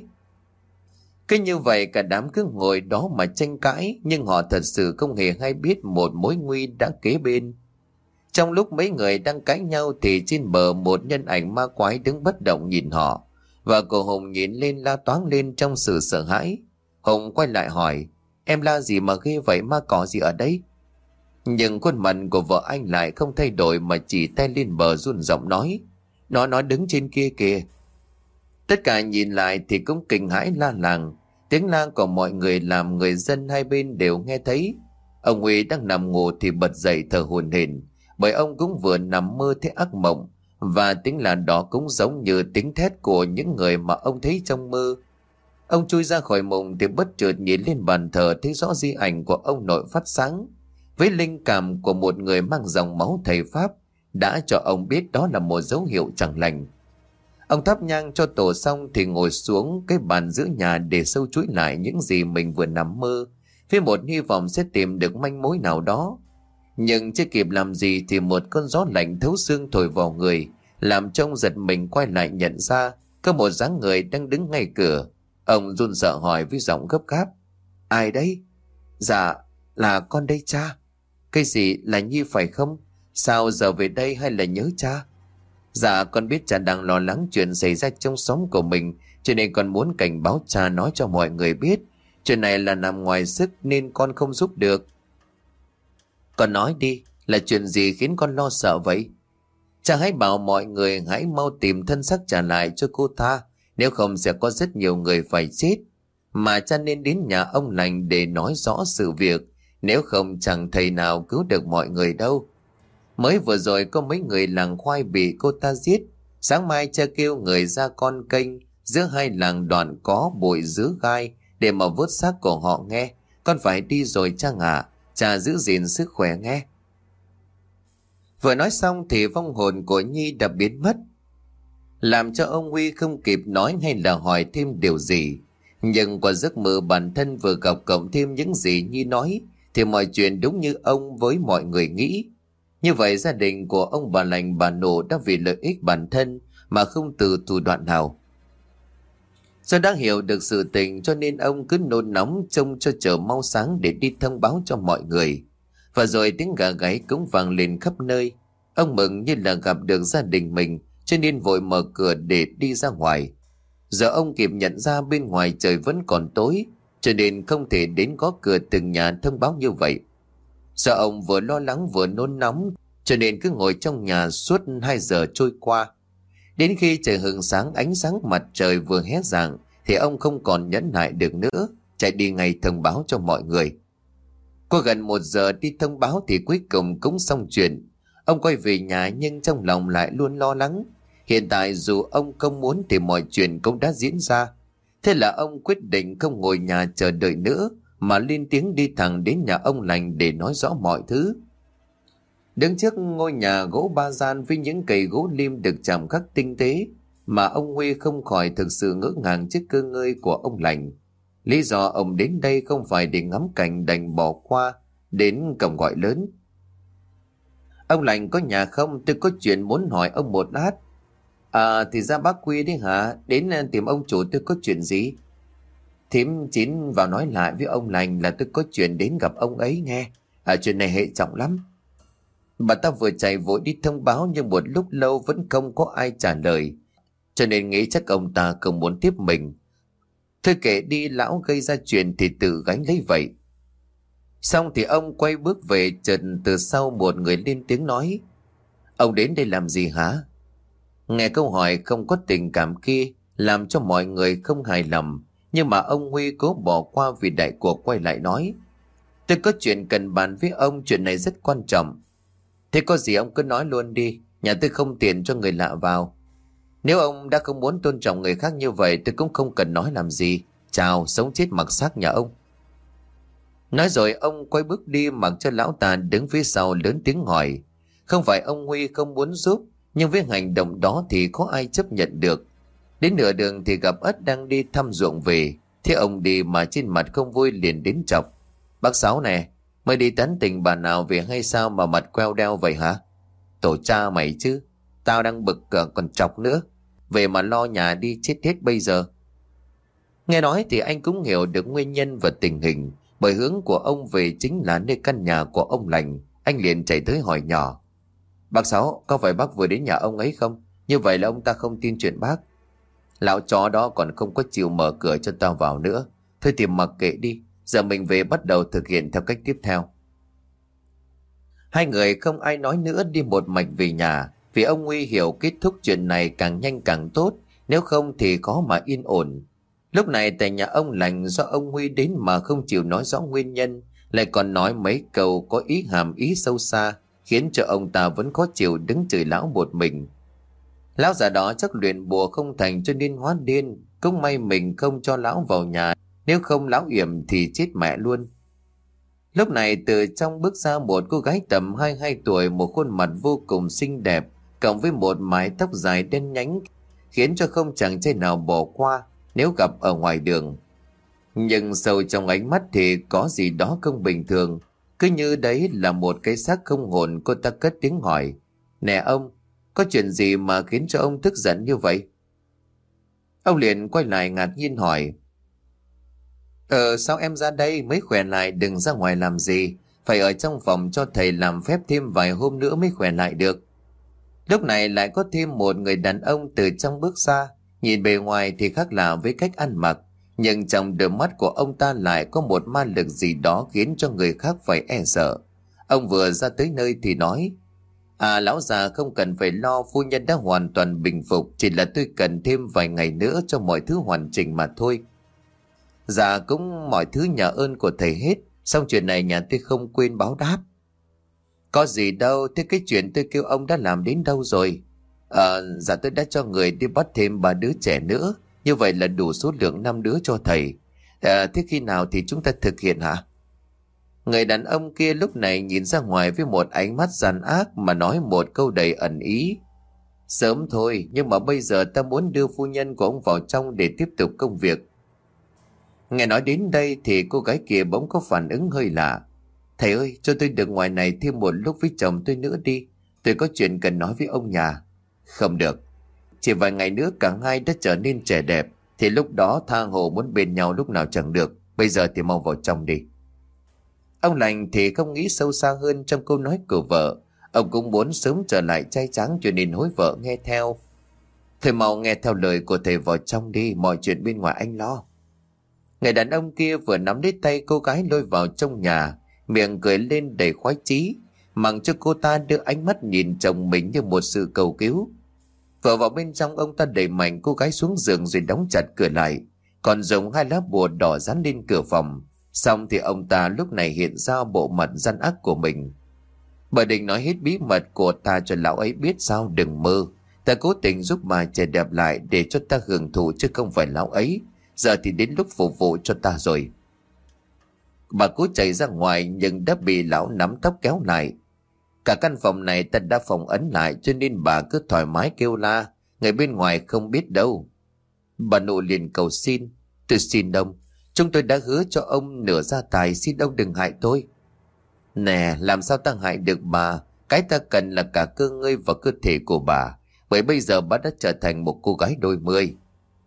Cứ như vậy cả đám cứ ngồi đó mà tranh cãi, nhưng họ thật sự không hề hay biết một mối nguy đã kế bên. Trong lúc mấy người đang cãi nhau thì trên bờ một nhân ảnh ma quái đứng bất động nhìn họ, và cô Hùng nhìn lên la toáng lên trong sự sợ hãi. Hùng quay lại hỏi: Em la gì mà ghê vậy, ma cỏ gì ở đây? Nhưng khuôn mặt của vợ anh lại không thay đổi mà chỉ tay lên bờ run giọng nói: Nó nó đứng trên kia kìa. Tất cả nhìn lại thì cũng kinh hãi la làng. Tiếng la của mọi người làm người dân hai bên đều nghe thấy. Ông Huy đang nằm ngủ thì bật dậy thở hổn hển, bởi ông cũng vừa nằm mơ thấy ác mộng, và tiếng la đó cũng giống như tiếng thét của những người mà ông thấy trong mơ. Ông chui ra khỏi mộng thì bất chợt nhìn lên bàn thờ, thấy rõ di ảnh của ông nội phát sáng, với linh cảm của một người mang dòng máu thầy Pháp đã cho ông biết đó là một dấu hiệu chẳng lành. Ông thắp nhang cho tổ xong thì ngồi xuống cái bàn giữa nhà để sâu chuỗi lại những gì mình vừa nằm mơ, với một hy vọng sẽ tìm được manh mối nào đó. Nhưng chưa kịp làm gì thì một cơn gió lạnh thấu xương thổi vào người, làm cho ông giật mình quay lại nhận ra có một dáng người đang đứng ngay cửa. Ông run sợ hỏi với giọng gấp gáp: Ai đấy? Dạ là con đây cha. Cái gì, là Nhi phải không? Sao giờ về đây hay là nhớ cha? Dạ con biết cha đang lo lắng chuyện xảy ra trong xóm của mình, cho nên con muốn cảnh báo cha, nói cho mọi người biết. Chuyện này là nằm ngoài sức nên con không giúp được. Con nói đi, là chuyện gì khiến con lo sợ vậy? Cha hãy bảo mọi người hãy mau tìm thân xác trả lại cho cô ta, nếu không sẽ có rất nhiều người phải chết. Mà cha nên đến nhà ông lành để nói rõ sự việc, nếu không chẳng thầy nào cứu được mọi người đâu. Mới vừa rồi có mấy người làng khoai bị cô ta giết. Sáng mai cha kêu người ra con kênh giữa hai làng đoạn có bụi dứa gai để mà vớt xác của họ nghe. Con phải đi rồi cha ạ, cha giữ gìn sức khỏe nghe. Vừa nói xong thì vong hồn của Nhi đã biến mất, làm cho ông Huy không kịp nói hay là hỏi thêm điều gì. Nhưng qua giấc mơ bản thân vừa gặp cộng thêm những gì Nhi nói thì mọi chuyện đúng như ông với mọi người nghĩ. Như vậy gia đình của ông bà lành bà nổ đã vì lợi ích bản thân mà không từ thủ đoạn nào. Do đã hiểu được sự tình cho nên ông cứ nôn nóng trông cho chờ mau sáng để đi thông báo cho mọi người. Và rồi tiếng gà gáy cũng vang lên khắp nơi. Ông mừng như là gặp được gia đình mình, cho nên vội mở cửa để đi ra ngoài. Giờ ông kịp nhận ra bên ngoài trời vẫn còn tối, cho nên không thể đến gõ cửa từng nhà thông báo như vậy. Giờ ông vừa lo lắng vừa nôn nóng, cho nên cứ ngồi trong nhà suốt hai giờ trôi qua. Đến khi trời hừng sáng, ánh sáng mặt trời vừa hé rạng thì ông không còn nhẫn nại được nữa, chạy đi ngay thông báo cho mọi người. Qua gần một giờ đi thông báo thì cuối cùng cũng xong chuyện. Ông quay về nhà nhưng trong lòng lại luôn lo lắng. Hiện tại dù ông không muốn thì mọi chuyện cũng đã diễn ra. Thế là ông quyết định không ngồi nhà chờ đợi nữa, mà lên tiếng đi thẳng đến nhà ông lành để nói rõ mọi thứ. Đứng trước ngôi nhà gỗ ba gian với những cây gỗ lim được chạm khắc tinh tế, mà ông Huy không khỏi thực sự ngỡ ngàng trước cơ ngơi của ông lành. Lý do ông đến đây không phải để ngắm cảnh đành bỏ qua, đến cổng gọi lớn. Ông lành có nhà không? Tôi có chuyện muốn hỏi ông một lát. À thì ra bác Quy đấy hả? Đến tìm ông chủ tôi có chuyện gì? Thím Chín vào nói lại với ông lành là tôi có chuyện đến gặp ông ấy nghe. À chuyện này hệ trọng lắm. Bà ta vừa chạy vội đi thông báo nhưng một lúc lâu vẫn không có ai trả lời, cho nên nghĩ chắc ông ta không muốn tiếp mình. Thôi kệ đi, lão gây ra chuyện thì tự gánh lấy vậy. Xong thì ông quay bước về, chợt từ sau một người lên tiếng nói: Ông đến đây làm gì hả? Nghe câu hỏi không có tình cảm kia làm cho mọi người không hài lòng, nhưng mà ông Huy cố bỏ qua vì đại cuộc, quay lại nói: Tôi có chuyện cần bàn với ông, chuyện này rất quan trọng. Thế có gì ông cứ nói luôn đi, nhà tôi không tiền cho người lạ vào. Nếu ông đã không muốn tôn trọng người khác như vậy, tôi cũng không cần nói làm gì. Chào, sống chết mặc xác nhà ông. Nói rồi ông quay bước đi, mặc cho lão ta đứng phía sau lớn tiếng hỏi. Không phải ông Huy không muốn giúp, nhưng với hành động đó thì có ai chấp nhận được. Đến nửa đường thì gặp Ất đang đi thăm ruộng về. Thế ông đi mà trên mặt không vui, liền đến chọc: Bác Sáu nè, mới đi tán tỉnh bà nào về hay sao mà mặt queo đeo vậy hả? Tổ cha mày chứ, tao đang bực cỡ còn chọc nữa. Về mà lo nhà đi, chết hết bây giờ. Nghe nói thì anh cũng hiểu được nguyên nhân và tình hình, bởi hướng của ông về chính là nơi căn nhà của ông lành. Anh liền chạy tới hỏi nhỏ: Bác Sáu, có phải bác vừa đến nhà ông ấy không? Như vậy là ông ta không tin chuyện bác. Lão chó đó còn không có chịu mở cửa cho tao vào nữa. Thôi thì mặc kệ đi, giờ mình về bắt đầu thực hiện theo cách tiếp theo. Hai người không ai nói nữa, đi một mạch về nhà, vì ông Huy hiểu kết thúc chuyện này càng nhanh càng tốt, nếu không thì khó mà yên ổn. Lúc này tại nhà ông lành, do ông Huy đến mà không chịu nói rõ nguyên nhân, lại còn nói mấy câu có ý hàm ý sâu xa, khiến cho ông ta vẫn khó chịu, đứng chửi lão một mình. Lão già đó chắc luyện bùa không thành cho nên hóa điên, cũng may mình không cho lão vào nhà, nếu không lão yểm thì chết mẹ luôn. Lúc này từ trong bước ra một cô gái tầm hai mươi hai tuổi, một khuôn mặt vô cùng xinh đẹp, cộng với một mái tóc dài đen nhánh, khiến cho không chàng trai nào bỏ qua nếu gặp ở ngoài đường. Nhưng sâu trong ánh mắt thì có gì đó không bình thường, cứ như đấy là một cái xác không hồn. Cô ta cất tiếng hỏi: Nè ông, có chuyện gì mà khiến cho ông tức giận như vậy? Ông liền quay lại ngạc nhiên hỏi: Ờ sao em ra đây mới khỏe lại, đừng ra ngoài làm gì, phải ở trong phòng cho thầy làm phép thêm vài hôm nữa mới khỏe lại được. Lúc này lại có thêm một người đàn ông từ trong bước ra, nhìn bề ngoài thì khác lạ với cách ăn mặc, nhưng trong đôi mắt của ông ta lại có một ma lực gì đó khiến cho người khác phải e sợ. Ông vừa ra tới nơi thì nói: À lão già không cần phải lo, phu nhân đã hoàn toàn bình phục, chỉ là tôi cần thêm vài ngày nữa cho mọi thứ hoàn chỉnh mà thôi. Dạ cũng mọi thứ nhờ ơn của thầy hết, xong chuyện này nhà tôi không quên báo đáp. Có gì đâu, thế cái chuyện tôi kêu ông đã làm đến đâu rồi? À, dạ tôi đã cho người đi bắt thêm ba đứa trẻ nữa, như vậy là đủ số lượng năm đứa cho thầy. À, thế khi nào thì chúng ta thực hiện hả? Người đàn ông kia lúc này nhìn ra ngoài với một ánh mắt gian ác mà nói một câu đầy ẩn ý: Sớm thôi, nhưng mà bây giờ ta muốn đưa phu nhân của ông vào trong để tiếp tục công việc. Nghe nói đến đây thì cô gái kia bỗng có phản ứng hơi lạ: Thầy ơi, cho tôi được ngoài này thêm một lúc với chồng tôi nữa đi, tôi có chuyện cần nói với ông nhà. Không được, chỉ vài ngày nữa cả hai đã trở nên trẻ đẹp, thì lúc đó tha hồ muốn bên nhau lúc nào chẳng được. Bây giờ thì mau vào trong đi. Ông lành thì không nghĩ sâu xa hơn trong câu nói của vợ. Ông cũng muốn sớm trở lại trai tráng cho nên hối vợ nghe theo. Thôi mau nghe theo lời của thầy vào trong đi, mọi chuyện bên ngoài anh lo. Người đàn ông kia vừa nắm lấy tay cô gái lôi vào trong nhà, miệng cười lên đầy khoái chí, mặc cho cô ta đưa ánh mắt nhìn chồng mình như một sự cầu cứu. Vừa vào bên trong, ông ta đẩy mạnh cô gái xuống giường rồi đóng chặt cửa lại, còn dùng hai lá bùa đỏ dán lên cửa phòng. Xong thì ông ta lúc này hiện ra bộ mặt gian ác của mình. Bà định nói hết bí mật của ta cho lão ấy biết sao? Đừng mơ, ta cố tình giúp bà trẻ đẹp lại để cho ta hưởng thụ chứ không phải lão ấy. Giờ thì đến lúc phục vụ cho ta rồi. Bà cố chạy ra ngoài nhưng đã bị lão nắm tóc kéo lại. Cả căn phòng này ta đã phòng ấn lại, cho nên bà cứ thoải mái kêu la, người bên ngoài không biết đâu. Bà nụ liền cầu xin: tôi xin ông, chúng tôi đã hứa cho ông nửa gia tài, xin ông đừng hại tôi. Nè, làm sao ta hại được bà? Cái ta cần là cả cơ ngơi và cơ thể của bà, bởi bây giờ bà đã trở thành một cô gái đôi mươi.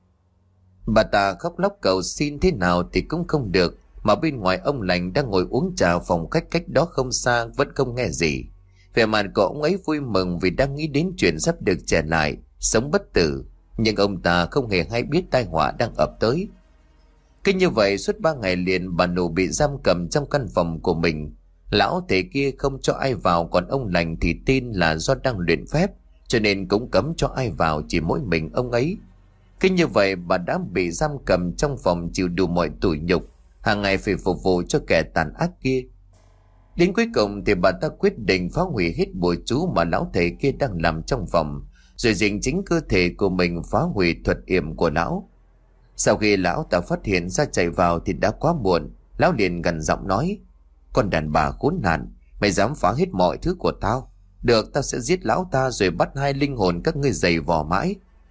Bà ta khóc lóc cầu xin thế nào thì cũng không được, mà bên ngoài ông lành đang ngồi uống trà phòng khách cách đó không xa vẫn không nghe gì. Vẻ mặt của ông ấy vui mừng vì đang nghĩ đến chuyện sắp được trẻ lại, sống bất tử, nhưng ông ta không hề hay biết tai họa đang ập tới. Cứ như vậy suốt ba ngày liền, bà nụ bị giam cầm trong căn phòng của mình. Lão thầy kia không cho ai vào, còn ông lành thì tin là do đang luyện phép, cho nên cũng cấm cho ai vào, chỉ mỗi mình ông ấy. Cứ như vậy bà đã bị giam cầm trong phòng, chịu đủ mọi tủi nhục, hàng ngày phải phục vụ cho kẻ tàn ác kia. Đến cuối cùng thì bà ta quyết định phá hủy hết bùa chú mà lão thầy kia đang làm trong phòng, rồi dùng chính cơ thể của mình phá hủy thuật yểm của lão. Sau khi lão ta phát hiện ra chạy vào thì đã quá muộn. Lão liền gằn giọng nói: con đàn bà khốn nạn, mày dám phá hết mọi thứ của tao? Được, tao sẽ giết lão ta rồi bắt hai linh hồn các ngươi giày vò mãi.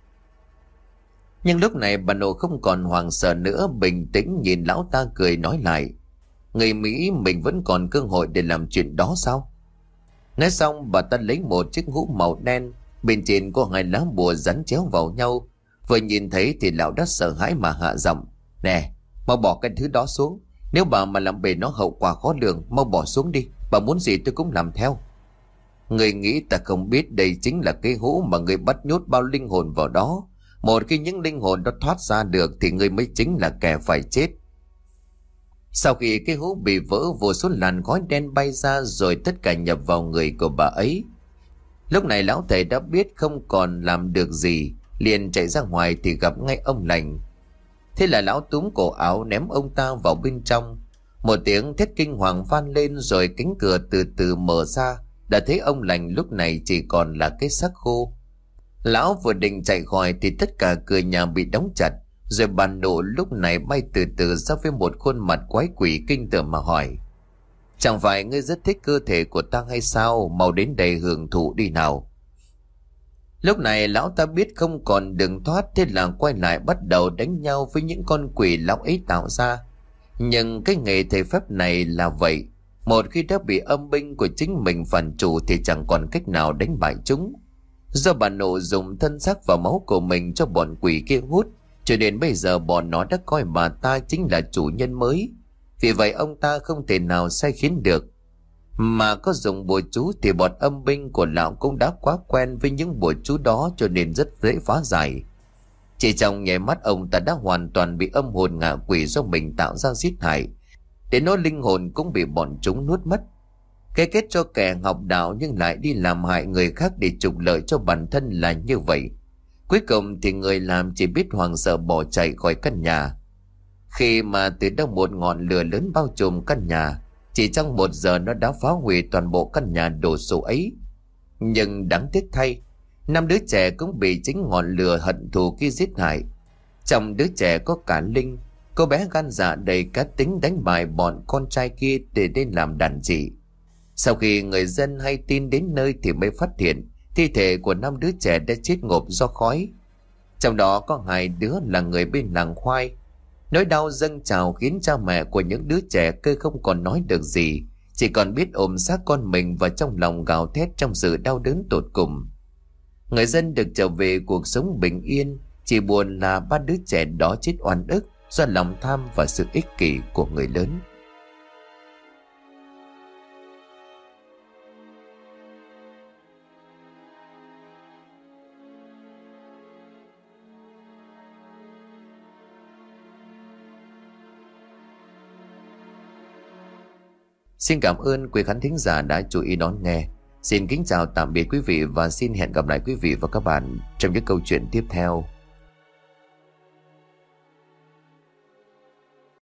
Nhưng lúc này bà nộ không còn hoảng sợ nữa, bình tĩnh nhìn lão ta cười nói lại: người Mỹ mình vẫn còn cơ hội để làm chuyện đó sao? Nói xong bà ta lấy một chiếc hũ màu đen, bên trên có hai lá bùa dán chéo vào nhau. Vừa nhìn thấy thì lão đã sợ hãi mà hạ giọng: nè, mau bỏ cái thứ đó xuống. Nếu bà mà làm bề nó hậu quả khó lường, mau bỏ xuống đi. Bà muốn gì tôi cũng làm theo. Người nghĩ ta không biết đây chính là cái hũ mà người bắt nhốt bao linh hồn vào đó. Một khi những linh hồn đó thoát ra được thì người mới chính là kẻ phải chết. Sau khi cái hũ bị vỡ, vô số làn khói đen bay ra rồi tất cả nhập vào người của bà ấy. Lúc này lão thầy đã biết không còn làm được gì, liền chạy ra ngoài thì gặp ngay ông lành. Thế là lão túm cổ áo ném ông ta vào bên trong. Một tiếng thét kinh hoàng vang lên rồi cánh cửa từ từ mở ra, đã thấy ông lành lúc này chỉ còn là cái xác khô. Lão vừa định chạy khỏi thì tất cả cửa nhà bị đóng chặt, rồi bà nộ lúc này bay từ từ ra với một khuôn mặt quái quỷ kinh tởm mà hỏi: chẳng phải ngươi rất thích cơ thể của ta hay sao? Mau đến đây hưởng thụ đi nào. Lúc này lão ta biết không còn đường thoát, thế là quay lại bắt đầu đánh nhau với những con quỷ lão ấy tạo ra. Nhưng cái nghề thầy phép này là vậy, một khi đã bị âm binh của chính mình phản chủ thì chẳng còn cách nào đánh bại chúng. Do bà nộ dùng thân xác và máu của mình cho bọn quỷ kia hút, cho nên bây giờ bọn nó đã coi bà ta chính là chủ nhân mới. Vì vậy ông ta không thể nào sai khiến được. Mà có dùng bùa chú thì bọn âm binh của lão cũng đã quá quen với những bùa chú đó, cho nên rất dễ phá giải. Chỉ trong nháy mắt ông ta đã hoàn toàn bị âm hồn ngạ quỷ do mình tạo ra giết hại, đến nỗi linh hồn cũng bị bọn chúng nuốt mất. Cái kết cho kẻ học đạo nhưng lại đi làm hại người khác để trục lợi cho bản thân là như vậy. Cuối cùng thì người làm chỉ biết hoảng sợ bỏ chạy khỏi căn nhà. Khi mà từ đâu một ngọn lửa lớn bao trùm căn nhà, chỉ trong một giờ nó đã phá hủy toàn bộ căn nhà đổ sộ ấy. Nhưng đáng tiếc thay, năm đứa trẻ cũng bị chính ngọn lửa hận thù kia giết hại. Trong đứa trẻ có cả Linh, cô bé gan dạ đầy cá tính đánh bại bọn con trai kia để đến làm đàn chị. Sau khi người dân hay tin đến nơi thì mới phát hiện thi thể của năm đứa trẻ đã chết ngộp do khói. Trong đó có hai đứa là người bên làng Khoai. Nỗi đau dâng trào khiến cha mẹ của những đứa trẻ cơ không còn nói được gì, chỉ còn biết ôm xác con mình và trong lòng gào thét trong sự đau đớn tột cùng. Người dân được trở về cuộc sống bình yên, chỉ buồn là ba đứa trẻ đó chết oan ức do lòng tham và sự ích kỷ của người lớn. Xin cảm ơn quý khán thính giả đã chú ý đón nghe. Xin kính chào tạm biệt quý vị và xin hẹn gặp lại quý vị và các bạn trong những câu chuyện tiếp theo.